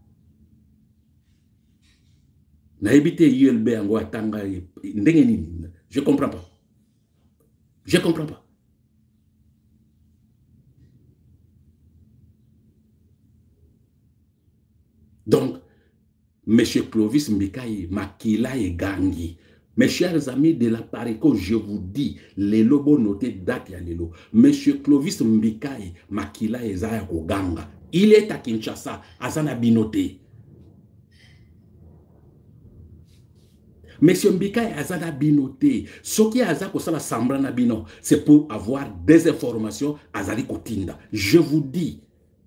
Na yebite ULB ango atanga ndenge nini. Je comprends pas. Je ne comprends pas. Donc, M. Clovis Mbikai, Makila et Gangi, mes chers amis de la Parico, je vous dis, les lobos notés date ya lelo. M. Clovis Mbikai, Makila et Zaya Ganga, il est à Kinshasa, à Zanabinoté. Monsieur Mbikai azana binoté. Ce qui a la sambrana bino, c'est pour avoir des informations azali kotinda. Je vous dis.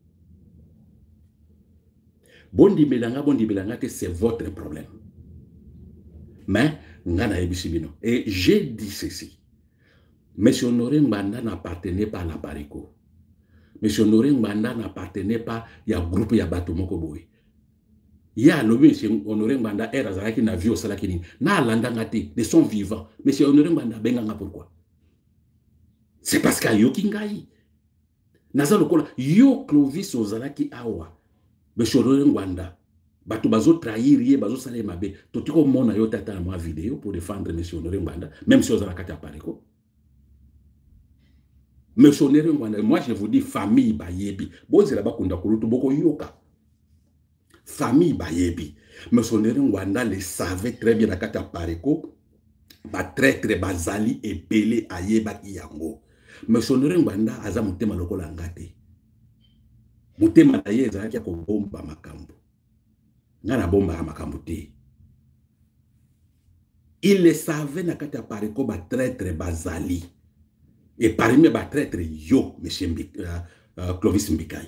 Bondi belanga, c'est votre problème. Mais, ngana ebisi bino. Et j'ai dit ceci. Monsieur Honoré Mbanda n'appartenait pas à la Parico. Monsieur Honoré Mbanda n'appartenait pas à groupe ya Batomoko Boy. Ya lobi M. Honoré Mbanda erazalaki na vie au salakini na landanga te de son vivant. M. Honoré Mbanda benganga pourquoi? C'est parce que yo kingai. Naza lokola yo Clovis ozalaki awa. M. Honoré Mbanda bato bazo trahir ye bazo sala mabe. Totiko mona yo tata na moi vidéo pour défendre M. Honoré Mbanda même si ozalaka ta Parico. M. Honoré Mbanda, moi je vous dis famille bayebi. Bonzela bakunda kulutu boko yoka. Famille Bayebi. M. Honoré Mbanda le savait très bien à Kata Parico. Ba traître bazali et pelé ayeba yango. M. Honoré Mbanda aza mutema lokola ngate. Mutema na ye ezalaki ya kobomba makambo. Ngana bomba makambo te. Il le savait na Kata Parico ba traître bazali. Et parmi ba traître yo, M. Clovis Mbikai.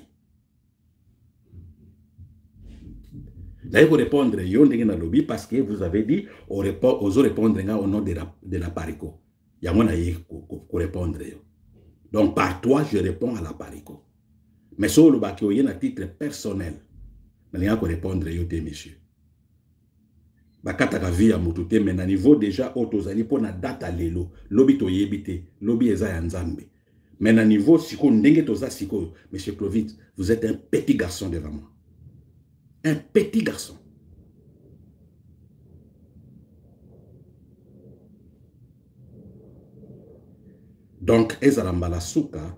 D'ailleurs, vous répondre dans lobby parce que vous avez dit aux répondre au nom de la Parico. Il y a mon aïe pour répondre. Donc, par toi, je réponds à la Parico. Mais sur le bac, il y a un titre personnel. Il y a répondre, monsieur. Bakata vie à moutoute, mais à niveau déjà, autosali pour la date à l'élo. Lobby to yébite, lobby eza yanzambe. Mais à niveau, siko ndenge toza siko, monsieur Clovis, vous êtes un petit garçon devant moi. Un petit garçon. Donc, ezalambala suka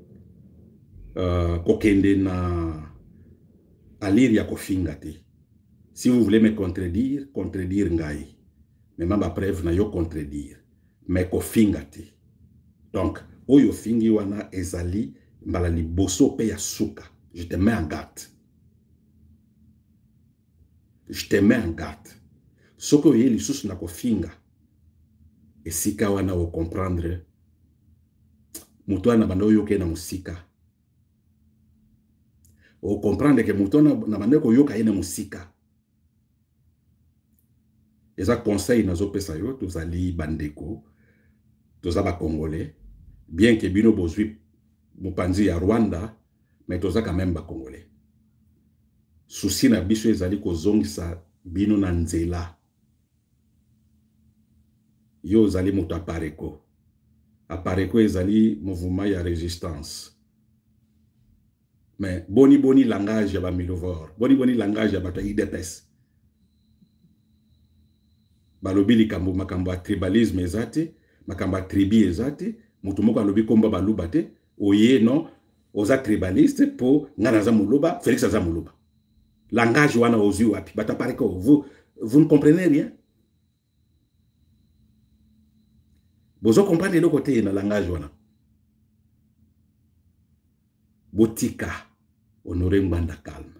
kokende na alir ya kofinga te. Si vous voulez me contredire, contredire ngai. Mais ma preuve na yo contredire. Mais kofinga te. Donc, oyo fingi wana ezali mbala liboso pe ya suka. Je te mets en garde. Je te mets en garde. Ce que vous avez les na kofinga. Et si kawana vous comprendre, mutuana bando yoke na musika. Vous comprendre que mutuana na bando yoka na musika. Et ça conseil na zo pesa yo, tous ali bandeko, tous aba congolais, bien que bino bozui mupanzi ya Rwanda, mais tous quand même ba congolais. Souci na biso ezali kozongisa bino na nzela. Yo zali mutu Apareko. Apareko ezali mouvement ya résistance. Mais boni langage ya ba Milovor, boni langage ya ba IDPS. Balobi likambo makambo tribalisme ezate, makambo tribi ezate, mutu moko alobi komba baluba te, oye non, oza tribaliste po ngana za muluba, Félix aza muluba. Langage wana ozu wapi, bata Apareko, vous ne comprenez rien. Vous comprenez le côté dans le langage wana. botika Honoré Ngwanda calme.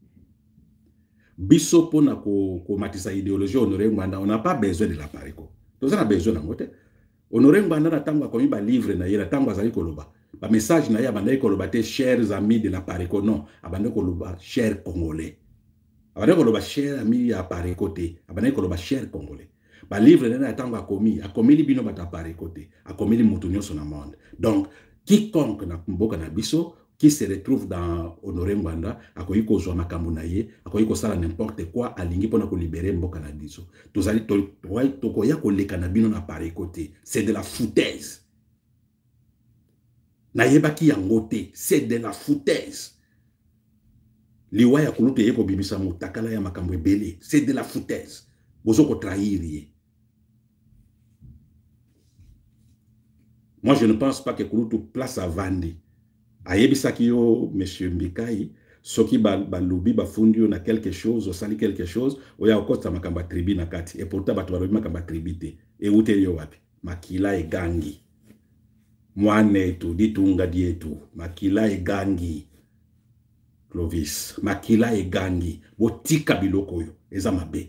Biso pona ko matisa idéologie Honoré Ngwanda, on n'a pas besoin de la pareko. Nous avons besoin de ngote. Honoré Ngwanda na tango komi ba livre na yera tango azali koloba. Ba message na ya banda koloba te chers amis de la pareko, non, abanda koloba chers congolais. Abanda koloba chers amis ya pareko te, abanda koloba chers congolais. Ba livre na tango akomi libino bata pareko te, akomi li mutu nyonso na monde. Donc quiconque na mboka na biso qui se retrouve dans Honoré Ngwanda, akoyi kozwa makambo na ye, akoyi kosala n'importe quoi, alingi pona ko libérer mboka na biso. Tozali tokoya koleka na bino na pareko te. C'est de la foutaise. Na yebaki yango te, c'est de la foutaise. Liwa ya kulutu yeko bimisa mutakala ya makambo ebele, c'est de la foutaise. Bozo ko trahir ye. Moi je ne pense pas que kulutu place à Vandi. Ayebisaki yo monsieur Mbikai soki balobi bafundi yo na quelque chose osali quelque chose oya okota makamba tribi na kati et pourtant bato balobi makamba tribité et uteli yo wapi makila egangi mwane tu ditunga dietu makila egangi Clovis makila egangi botika biloko yo eza mabe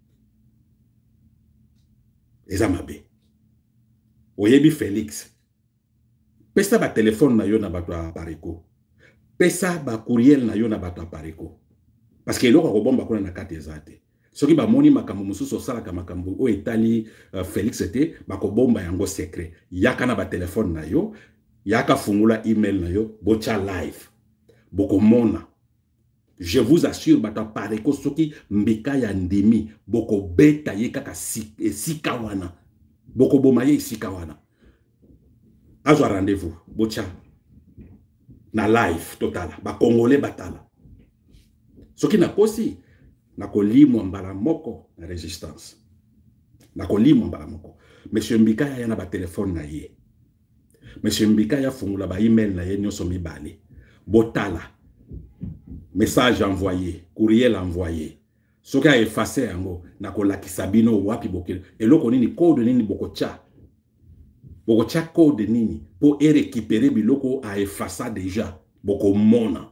oyebi Félix pesa ba téléphone na yo na bato a pareko. Pesa ba courriel na yo na bato a pareko. Parce que eloko ko bomba kuna na kati ezate. Soki ba moni makambo mususu sala ka makambo o etali Félix te ba ko bomba yango secret. Yaka na ba téléphone na yo, yaka fungula email na yo, bocha live. Boko mona. Je vous assure bato a pareko soki mbika ya ndimi, boko beta ye kaka sika wana. Boko boma ye sika wana. Azwa rendez-vous, bocha. Na live, totala. Ba Congolais batala. Soki na kosi, na kolimwa mbala moko na résistance. Na kolimwa mbala moko. Monsieur Mbika ya na ba téléphone na ye. Monsieur Mbika ya fungula ba email na ye nyonso mibale. Botala. Message envoyé, courriel envoyé. Soki a effacé yango, na kolakisa bino wapi bokele. Eloko nini code nini bokocha. Boko tia code nini pour récupérer biloko a effacer déjà boko mona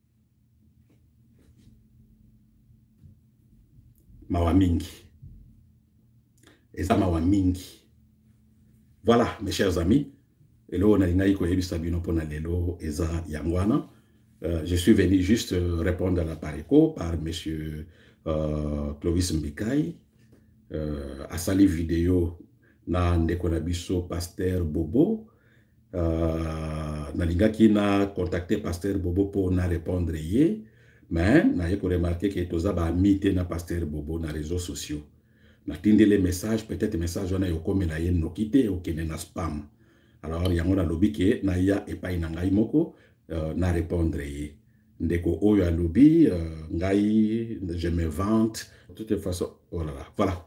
mawa mingi eza mawa mingi. Voilà mes chers amis, elo na lingai ko yebisa bino pona lelo eza yangwana. Je suis venu juste répondre à la pareko par monsieur Clovis Mbikai à sali vidéo na ndeko na biso pasteur Bobo na lingaki na contacter pasteur Bobo pour na répondre ye, mais na yeko remarquer que toza ba amité na pasteur Bobo na réseaux sociaux na tinde les messages, peut-être message wana yokome na ye nokite okene na spam. Alors yango na lobi ke na ya epai na ngai moko na répondre ye ndeko oyo alobi ngai je me vante de toute façon. Oh là là,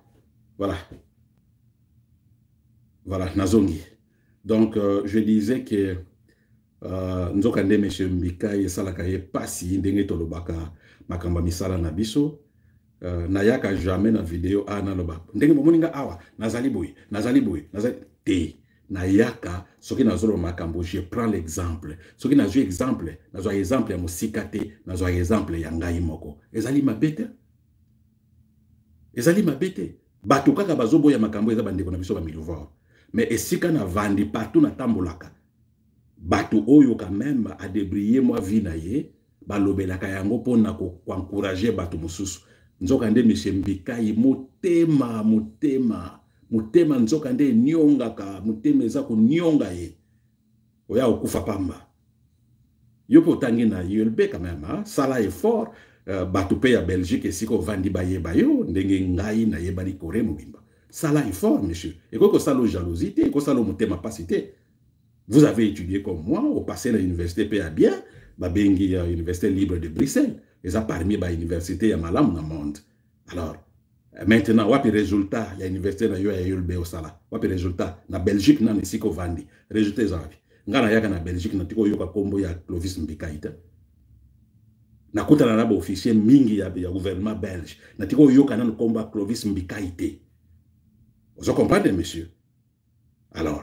voilà, Nazongi. Donc, je disais que Nzokande monsieur Mbika et Salakaye pasi ndenge tolobaka makamba misala na biso nayaka jamais na vidéo na loba ndenge moninga awa nazali boy te nayaka soki nazolo makambo. Je prends l'exemple soki nazwi exemple nazwa exemple ya musika te nazwa exemple ya ngai moko ezali mabete bato kaka bazoboya makambo eza bandeko na biso ba milouvoir. Mais esika na vandi partout na tambolaka. Bato oyo quand même a débriller moi vie na ye, balobelaka yango pona ko encourager bato mususu. Nzokande monsieur Mbikai motema nzokande nyonga ka motema eza ko nyonga ye. Oya okufa pamba. Yo potangi na ULB quand même sala effort bato pe ya Belgique esiko vandi baye bayo ndenge ngai na ye bali kore mobimba. Ça là est fort, monsieur. Et quoi que ça la jalousie, quoi ça le thème capacité. Vous avez étudié comme moi, au passé à l'université PA bien, Babengi à l'université libre de Bruxelles. Et ça parmi à l'université à Malam dans le monde. Alors, maintenant, wapi résultat, il y a l'université na yo ya Yulbe au sala. Wapi résultat, na Belgique na nisiko vandi. Résultat zavi. Ngana yaka na Belgique na tiko yoka kombo ya Clovis Mbikai. Na kuta na naba officier mingi ya gouvernement belge. Na tiko yoka na kombo Clovis Mbikai. Vous comprenez, monsieur? Alors, ok,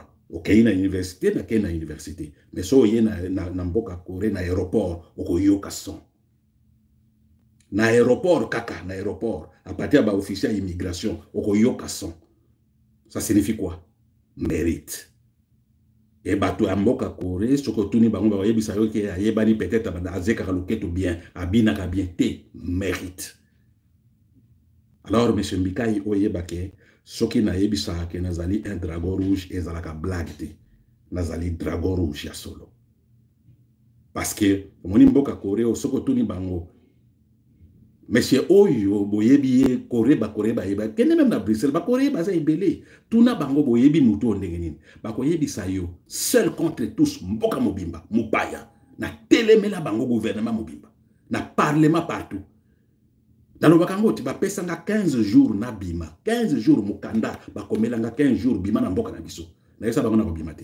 okei na université nakei na université mais so oye na mboka Corée na aéroport okoyoka son na aéroport kaka na aéroport à partir ba officier immigration okoyoka son. Ça signifie quoi? Mérite. Et bato ya mboka Corée soko tuni bango ba yebisa yo ke ayebani peut-être ba azeka loketo bien abina ka bien te mérite. Alors monsieur Mbikai oyebake soki na yebisa ke nazali un dragon rouge ezalaka blague te nazali dragon rouge ya solo. Parce que moni mboka Corée soko tuni bango monsieur oyo boyebi Corée ba yeba kene même na Bruxelles ba Corée ba za ebele tuna bango boyebi mutu ndenge nini ba koyebi sayo seul contre tous mboka mobimba mupaya na telemela bango gouvernement mobimba na parlement partout dans le bakango ti ba pesanga 15 jours na bima 15 jours mukanda ba komelanga 15 jours bima na mboka na biso na yesa bango na ko bima te.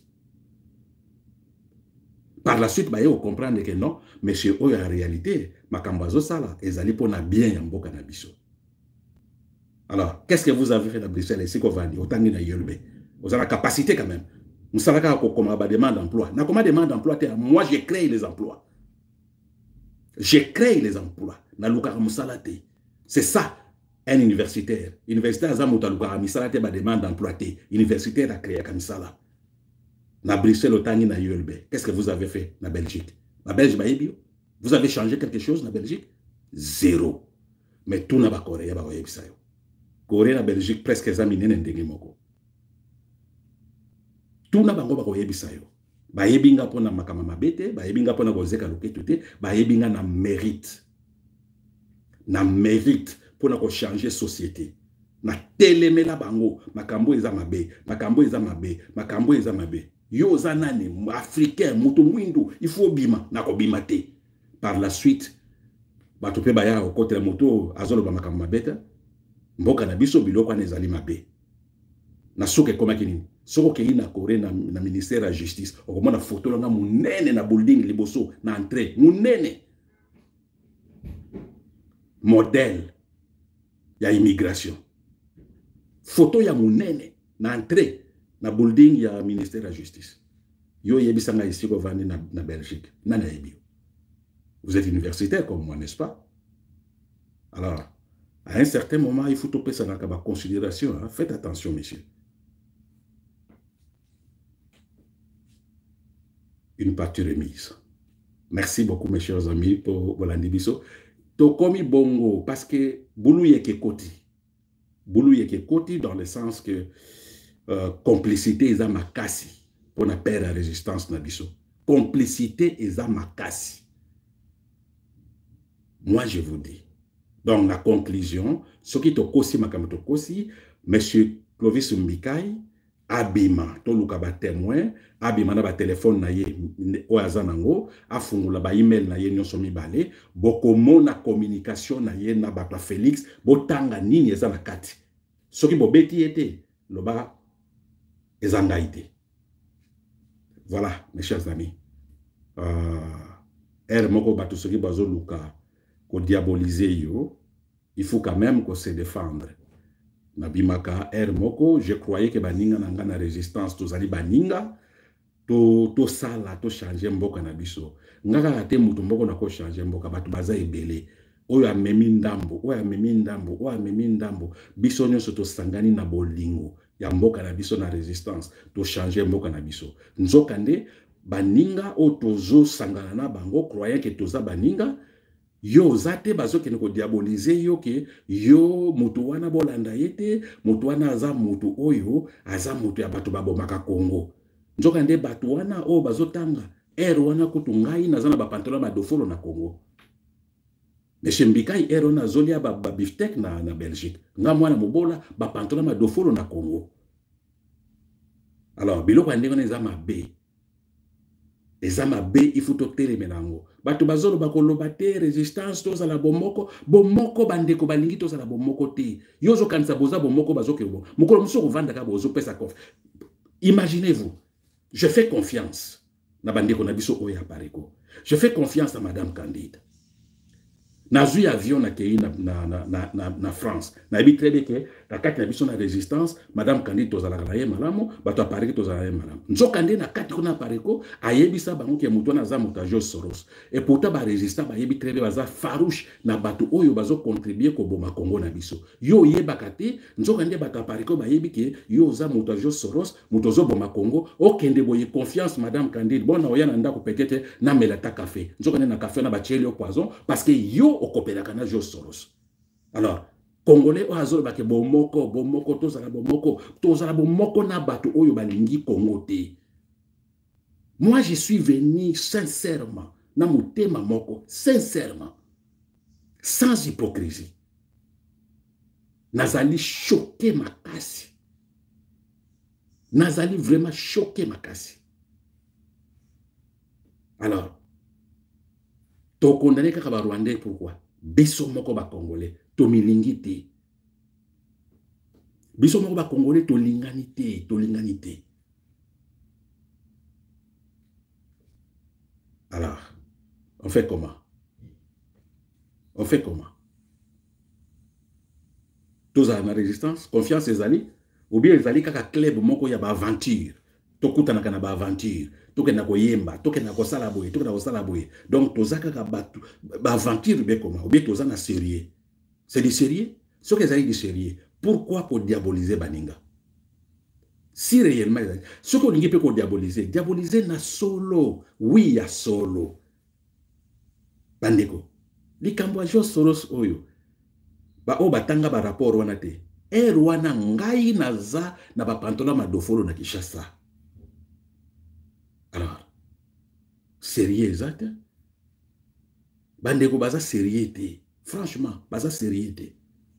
Par la suite, vous comprendre que non, monsieur, en réalité, Makambazo Sala, ezali pona bien yamboka na biso. Alors, qu'est-ce que vous avez fait dans Bruxelles? C'est qu'on va dire, autant que vous avez la capacité quand même. Vous savez comment on demande d'emploi. Na comment demande d'emploi, moi j'ai créé les emplois. J'ai créé les emplois. Na luka musalate. C'est ça, un universitaire. Universitaire Zamuta luka musalate ba demande d'emploi te. Universitaire a créé kamisala. Na Bruxelles, Otani, na ULB. Qu'est-ce que vous avez fait na Belgique? Na Belgique, vous avez changé quelque chose na Belgique? Zéro. Mais tout n'a pas Corée, ya ba oyebisayo. Corée na Belgique presque examiné ndenge moko. Tout n'a pas oyebisayo. Ba yebinga pona makama mabete, ba yebinga pona kozeka loketo te, ba yebinga na mérite. Na mérite pona ko changer société. Na telemela bango, makambo eza mabe, makambo eza mabe, makambo eza mabe. Yo zanane africain muto mwindu il faut bima na ko bima te. Par la suite bato pe baya o kote la moto azolo ba makambo mabeta mboka na biso biloko na ezali mabe. Na soke koma kini soko ke ina Corée na ministère de justice okomona photo na munene na building liboso na entrée munene modèle ya immigration. Photo ya munene na entrée na building ya ministère de la justice. Yo yebisanga ici ko vandi na Belgique. Nana yebi. Vous êtes universitaire comme moi, n'est-ce pas? Alors, à un certain moment, il faut topper ça dans la considération. Hein? Faites attention, messieurs. Une partie remise. Merci beaucoup, mes chers amis, pour Bolandibiso. Tokomi bongo, parce que boulou yeke koti. Boulou yeke koti dans le sens que complicité eza makasi pour na perdre la résistance na biso. Complicité eza makasi. Moi je vous dis. Donc la conclusion, ce qui to kosi makambo to kosi, monsieur Clovis Mbikai abima to luka ba témoin, abima na ba téléphone na ye o azanango, afungula ba email na ye nyonso mibale, boko na communication na ye na ba Félix, botanga nini eza na kati. Ce qui bobeti était loba ezangaïté. Voilà, mes chers amis. Moko batu soki bazo luka ko diaboliser yo, il faut quand même qu'on se défendre. Nabimaka moko, je croyais que baninga nanga na résistance tozali baninga to sala to changer mboka na biso. Ngaka te mutu mboko na ko changer mboka batu baza ebele. Oyo amemi ndambo, oyo amemi ndambo, oyo amemi ndambo. Biso nyonso to sangani na bolingo. Ya mboka na biso na résistance to changer mboka na biso. Nzokande baninga o tozo sangana na bango croyant que toza baninga yo zate bazo ke ko diaboliser yo ke yo mutu wana bolanda yete mutu wana aza mutu oyo aza mutu ya bato babomaka Congo. Nzokande bato wana o bazo tanga wana kutu ngai nazana ba pantalon ma dofolo na Congo. Monsieur Mbikai na zolia ba biftec na Belgique. Nga mwana mobola ba pantalon ma dofolo na Congo. Alors biloko ndenge na ezama B. Ezama B il faut totere menango. Bato bazolo bakoloba te résistance to za la bomoko bandeko balingi to za la bomoko te. Yozo kanisa boza bomoko bazoke bo. Mukolo muso kovanda ka bozo pesa kof. Imaginez-vous. Je fais confiance na bandeko na biso oya pareko. Je fais confiance à madame Candide. Nazui avion na kei na France. Na ebi très bien que na kati na biso na résistance, Madame Candide tozalaka na ye malamu, bato apareki tozala ye malamu. Nzokande na kati kuna apareko, ayebisa bango ke mutu na za muta George Soros. Et pourtant ba résistant ba yebi très bien baza farouche na bato oyo bazo contribuer ko boma Congo na biso. Yo yebaka te, nzokande bato apareko ba yebi ke yo za muta George Soros, muto zo boma Congo, okende boye confiance Madame Candide. Bon na oyana ndako peut-être na melata café. Nzokande na café na ba tieli au poison parce que yo au Copenhague George Soros. Alors, Congolais o azolo bake bomoko tozala bomoko na bato oyo balingi Congo te. Moi je suis venu sincèrement na mutema moko, sincèrement, sans hypocrisie. Nazali choqué makasi. Nazali vraiment choqué makasi. Alors, to condamné kaka ba Rwandais pourquoi? Biso moko ba Congolais, to milingi te. Biso moko ba Congolais to lingani te. Alors, on fait comment? Tous à la résistance, confiance ezali, ou bien ezali kaka club moko ya ba aventure. Tokutana kana ba aventure. Tokena koyemba, tokena kosala boye. Donc tozaka ka ba aventure be comment? Ou bien tozana sérieux. C'est du sérieux? Ce que ezali du sérieux. Pourquoi pour diaboliser baninga? Si réellement, ce qu'on dit peut diaboliser na solo, oui ya solo. Bandeko, li George Soros oyo, ba o batanga ba rapport wana te. Wana ngai naza na ba pantola madofolo na Kinshasa. Alors, sérieux exact? Bandeko baza sérieux te. Franchement, baza sérieux te.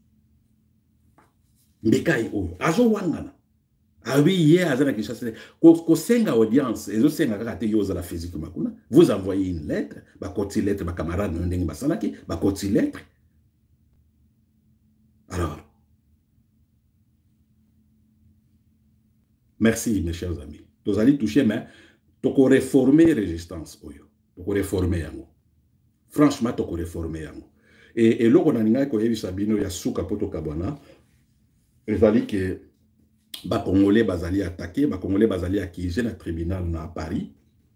Mbekai oyo, azo wangana. Ah oui, hier, à la Kinshasa, ko senga audience, et zo senga kaka yoza la physique makuna, vous envoyez une lettre, ba koti lettre, ba camarade ndenge basalaki, ba koti lettre. Alors, merci mes chers amis. Vous allez toucher, mais toko réformer résistance oyo, toko réformer yango. Franchement, toko réformer yango. Et loko na ninga ko yebi sabino ya suka poto kabwana, ezali que ba Congolais bazali attaqué, ba Congolais bazali accusé na tribunal na Paris.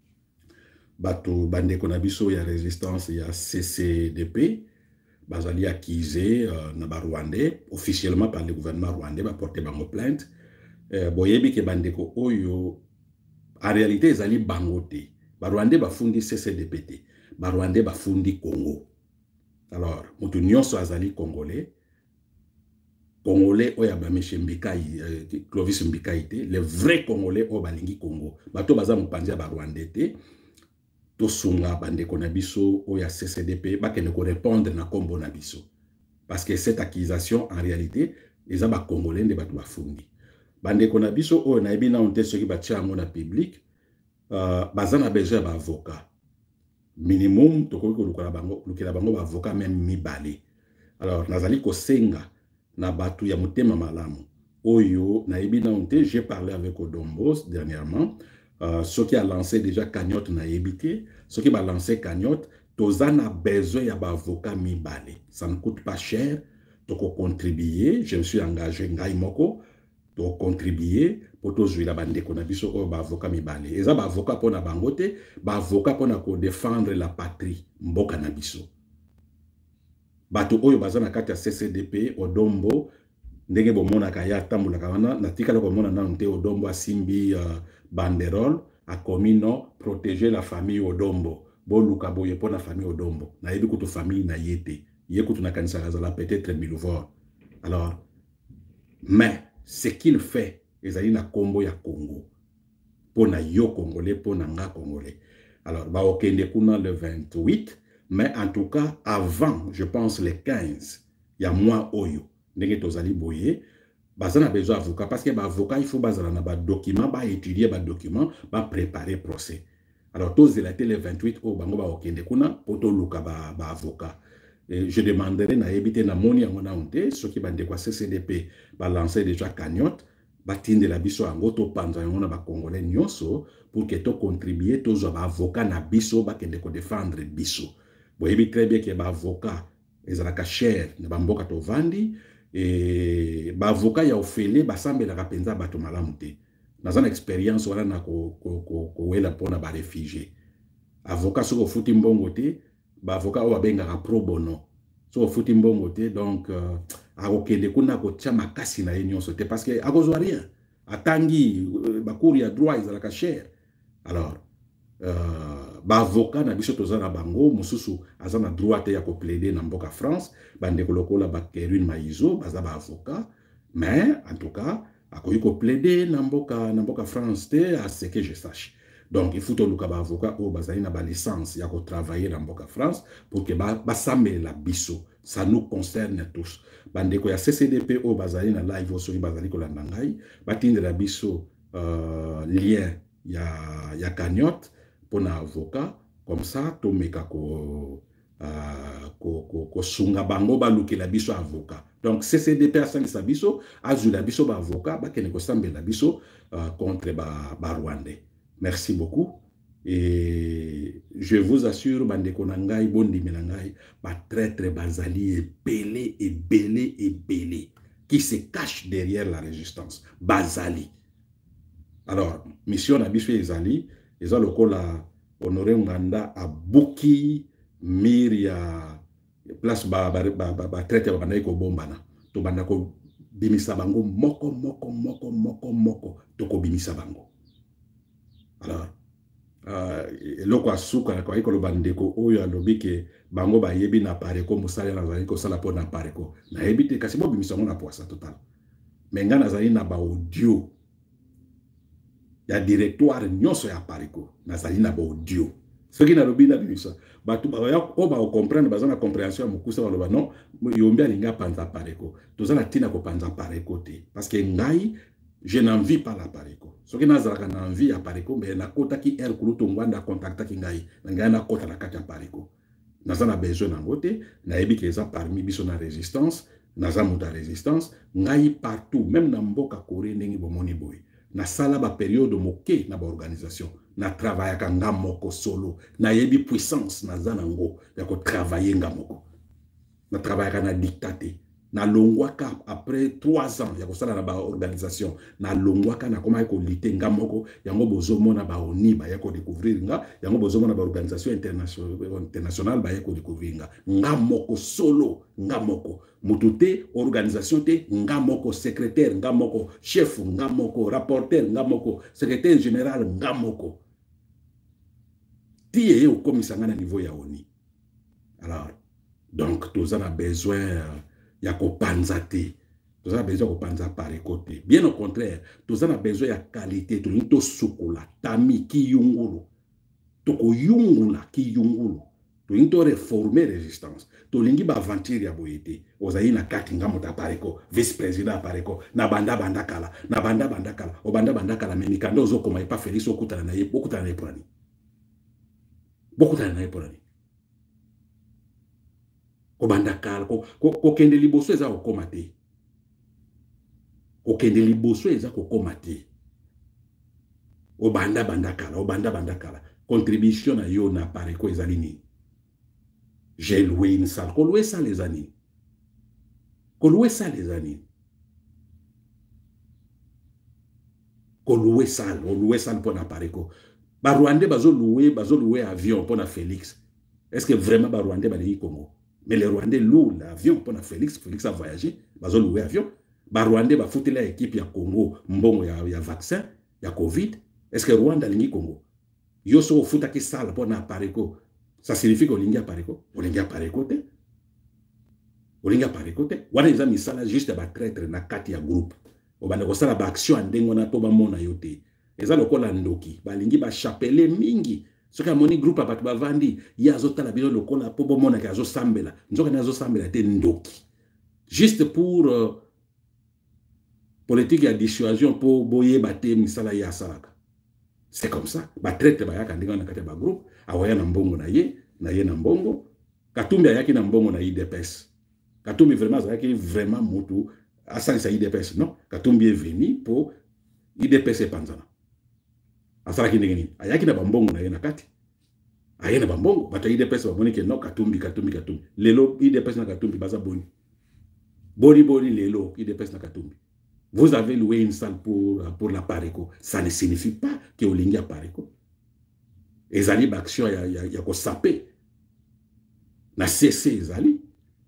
Bato bandeko na biso ya résistance ya CCDP bazali accusé na ba Rwandais officiellement par le gouvernement rwandais ba porter bango plainte. Boyebi ke bandeko oyo en réalité ezali bangote. Ba Rwandais bafundi CCDP te. Ba Rwandais bafundi Congo. Alors, mutu nyonso azali Congolais. Congolais oya ba Michel Mbikai, Clovis Mbikai te, les vrais Congolais o balingi Congo. Bato baza mupanzi ba Rwandais te. To sunga bandeko na biso oya CCDP ba kene ko répondre na kombo na biso. Parce que cette accusation en réalité eza ba Congolais nde bato bafundi. Bandeko na biso oyo na ebi na onte soki ba tiango na public, baza na besoin ba avocat. Minimum to ko lukela bango ba avocat même mibale. Alors nazali ko senga na batu ya mutema malamu. Oyo, na ebina onte, j'ai parlé avec Odombos dernièrement. Ce qui a lancé déjà cagnotte na ebité, ce qui va lancer cagnotte, tozan a besoin ya ba avocat mibale. Ça ne coûte pas cher. Donc, contribuer, je me suis engagé ngai moko, donc contribuer pour tous la bande qu'on a biso o ba avocat mibale. Eza ba avocat pona bangote, ba avocat pona ko défendre la patrie mboka na biso. Bato oyo bazana kati ya CCDP Odombo ndenge bomona kaya tambula kana na tikala komona na nte Odombo asimbi banderole a comino protéger la famille Odombo boluka boye pona famille Odombo na yebi kutu famille na yete yekutu na kanisa kazala peut-être Milvoor. Alors mais ce qu'il fait ezali na kombo ya Congo pona yo Congolais pona nga Congolais. Alors ba okende kuna le 28. Mais en tout cas, avant, je pense les 15, il y a moi oyo. Ndenge tozali boye, bazana besoin avocat parce que ba avocat il faut bazana na ba document, ba étudier ba document, ba préparer procès. Alors tous les 28 au bango ba okende kuna poto luka ba avocat. Et je demanderai na ebité na moni yango na onte, ceux qui bande kwa CCDP ba lancer déjà cagnotte, ba tinde la biso yango to panza yango na ba Congolais nyonso pour que to contribuer to zo ba avocat na biso ba kende ko défendre biso. Vous voyez très bien qu'il y a un avocat ezalaka cher na bamboka tovandi et ba avocat ya ofele basambelaka penza bato malamu te. Naza na expérience wana na kowela mpona ba réfugié. Avocat soko futi mbongo te, ba avocat oyo babengaka pro bono. Soko futi mbongo te, donc akokende kuna kotia makasi na ye nyonso te parce que akozwa rien. Atangi bakuri ya droit ezalaka cher. Alors ba avocat na biso toza na bango mususu aza na droit te ya ko plaider na mboka France, bande kolokola ba Kerwin Maizo baza ba avocat, mais en tout cas akoyi ko plaider na mboka France te à ce que je sache. Donc il faut que luka ba avocat o bazali na ba licence ya ko travailler na mboka France pour que ba sambe la biso, ça nous concerne tous. Bande ko ya CCDP o bazali na live oso bazali ko landa ngai batinde la biso lien ya cagnotte pour un avocat, comme ça, to meka ko sunga bango ba luki la biso avocat. Donc, CCDP a sangi sa biso, azu la biso ba avocat, ba kene ko sambe la biso contre ba Rwandais. Merci beaucoup. Et je vous assure, bande konangai, bondi menangai, ba traître bazali et belé, qui se cache derrière la résistance. Bazali. Alors, mission na biso ezali, eza lokola honoré nganda abuki miria place ba traite ba banaiko bombana to banda ko bimisa bango moko to ko bimisa bango. Alors loko asuka kwa iko lo bandeko oyo alobi ke bango ba yebi na pareko musala na zali ko sala po na pareko na yebi te kasi bo bimisa ngona poisa total. Menga na zali na ba audio ya directoire nyonso ya pareko nazali na ba audio soki na lobi na bimisa batu ba ya ko ba comprendre bazana compréhension ya mokusa baloba non yombi alinga panza pareko tozana tina ko panza pareko te parce que ngai je n'envie pas la pareko soki nazalaka na envie ya pareko mais na kota ki er kuluto ngwanda contacta ki ngai na kota na kati ya pareko nazana besoin na ngote na yebi ke eza parmi biso na résistance naza muta résistance ngai partout même na mboka Corée ndenge bomoni boy na sala ba période moke na ba organisation na travailler ka ngamoko solo na yebi puissance na zanango ya ko travailler ngamoko na travailler ka na dictaté na longwaka après 3 ans ya ko sala na ba organisation na longwaka na koma ko lité ngamoko yango bozomona ba oni ba ya ko découvrir nga yango bozomona ba organisation internationale ba ya ko découvrir nga ngamoko solo ngamoko mutute organisation te ngamoko secrétaire ngamoko chef ngamoko rapporteur ngamoko secrétaire général ngamoko tiye au commissaire na niveau ya oni. Alors donc tous on a besoin ya ko panza te tous on a besoin ko panza par côté bien au contraire tous on a besoin ya qualité to sukola tami ki yungulu to ko yungula ki yungulu to réformer résistance to lingi ba aventure ya boyete ozayi na kati ngamo ta pareko vice président pareko na banda kala o banda kala mais mikando zo koma pas Félix okutana na ye okutana na eponi bokutana na eponi ko banda kala ko kende liboso eza ko komate ko kende liboso eza ko komate o banda kala contribution na yo na pareko ezali ni. J'ai loué une salle. Qu'on louait ça les années. Qu'on louait ça les années. Qu'on louait ça. On louait ça pour n'appareil. Rwandais bazo loué avion pour na Félix. Est-ce que vraiment Rwandais ba le Congo? Mais les Rwandais louent l'avion pour na Félix. Félix a voyagé. Bazo loué avion. Rwandais ba foutu la équipe ya Congo. Mbongo ya vaccin. Ya Covid. Est-ce que Rwanda lingi Congo? Yo so futa ki salle pour n'appareil. Ça signifie qu'on linga pareko, on linga pareko te. On linga pareko te. Wana iza misala juste ba traître na kati ya groupe. O bana ko sala ba action ndengo na to ba mona yote. Eza lokola ndoki, ba lingi ba chapele mingi. Soka moni groupe abatu ba vandi, ya azotala bilo lokola po bo mona ka zo sambela. Nzoka na zo sambela te ndoki. Juste pour politique ya dissuasion pour boye bate misala ya salaka. C'est comme ça. Ba traite ba yaka ndinga na kati ba groupe, awaya na mbongo na ye na mbongo. Katumbi ayaki na mbongo na IDPS. Katumbi vraiment ayaki vraiment mutu asali sa IDPS, non? Katumbi est venu pour IDPS et Panzana. Asala ki ndenge ayaki na mbongo na ye na kati. ayena bambongo bato IDPS baboni ke no Katumbi lelo IDPS na Katumbi baza boni boni lelo IDPS na Katumbi. Vous avez loué une salle pour la Pareco, ça ne signifie pas que olingi a Pareco. Ezali baction ya ko sapé na CC ezali.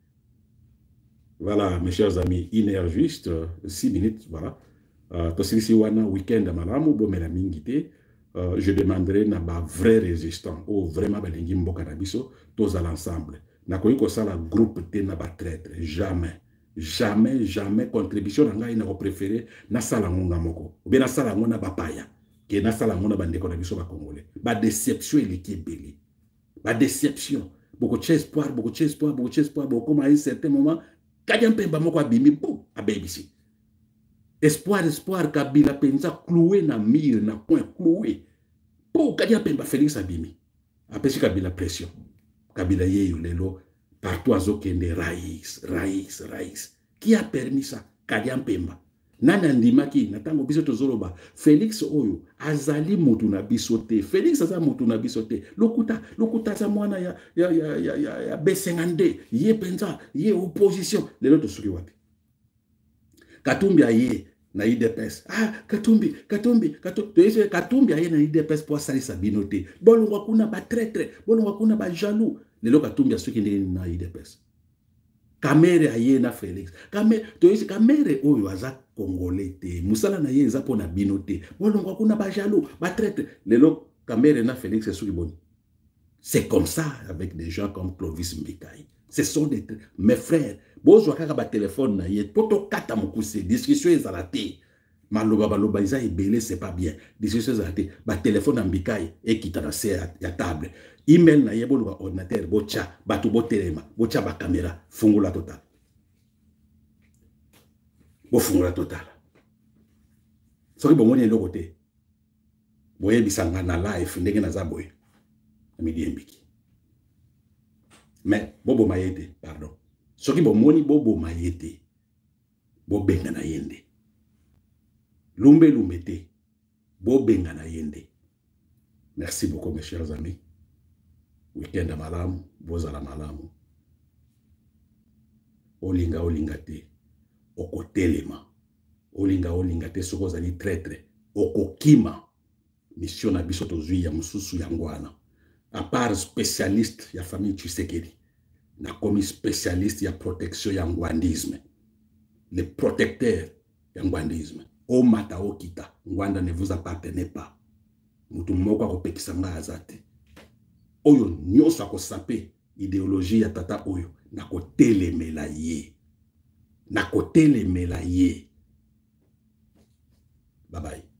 Voilà, mes chers amis, 1 heure juste, 6 minutes, voilà. Tosisi wana week-end malamu bomela mingi te. Je demanderai na ba vrai résistant ou vraiment balingi mboka na biso tous à l'ensemble. Na koyi ko sala groupe te na ba traître, jamais contribution na ngai na ko préférer na sala ngonga moko. Ou bien na sala ngona ba paya, ke na sala ngona ba ndeko na biso ba congolais. Ba déception eliki ba déception. Beaucoup de espoir, beaucoup à un certain moment Kadian Pemba moko abimi pou abebisi. Espoir Kabila penza cloué na mire na point cloué. Pour Kadian Pemba Félix abimi. Apesi Kabila pression. Kabila yeyo lelo partout azokende raïs. Qui a permis ça? Kadian Pemba. Nana ndimaki natango biso tozoloba Félix oyo azali mutu na biso te. Félix aza mutu na biso te. Lokuta za mwana ya B52 ye penza ye opposition lelo to suki wapi. Katumbi aye na IDPS. Katumbi. Katumbi aye na IDPS pour salisa binote. Bolongwa kuna ba traître, bolongwa kuna ba jaloux. Lelo Katumbi asuki na IDPS. Kamere aye na Félix. Kamere oyo aza Congolais te. Musala na ye eza pona bino te. Bolongwa kuna ba jaloux, ba traître. Lelo Kamere na Félix esuki boni. C'est comme ça avec des gens comme Clovis Mbikai. Ce sont mes frères. Bozwa kaka ba téléphone na ye poto kata mokuse discussion ezalate. Maloba iza ebele c'est pas bien. Discussion ezalate ba téléphone Mbikai ekita na se ya table. Email na ye boluka ordinateur bocha batu botelema bocha ba caméra fungula total. Bo fungula total. Soki bomoni eloko te. Boye bisanga na live ndenge na zaboye. Amidi Mbiki. Mais bobo mayete, pardon. Soki bomoni bobo mayete. Bobenga na yende. Lumbe te. Bobenga na yende. Merci beaucoup mes chers amis. Weekend malamu, bozala malamu. Olinga te. Okotelema. Olinga te soko zali traître. Okokima. Mission na biso tozui ya mususu ya ngwana. À part spécialiste ya famille Tshisekedi. Na komi spécialiste ya protection ya ngwandisme. Le protecteur ya ngwandisme. O mata o kita. Ngwanda ne vous appartenez pas. Mutu moko akopekisa nga azate. Oyo nyoso akosape idéologie ya tata oyo. Nakotelemela ye. Bye bye.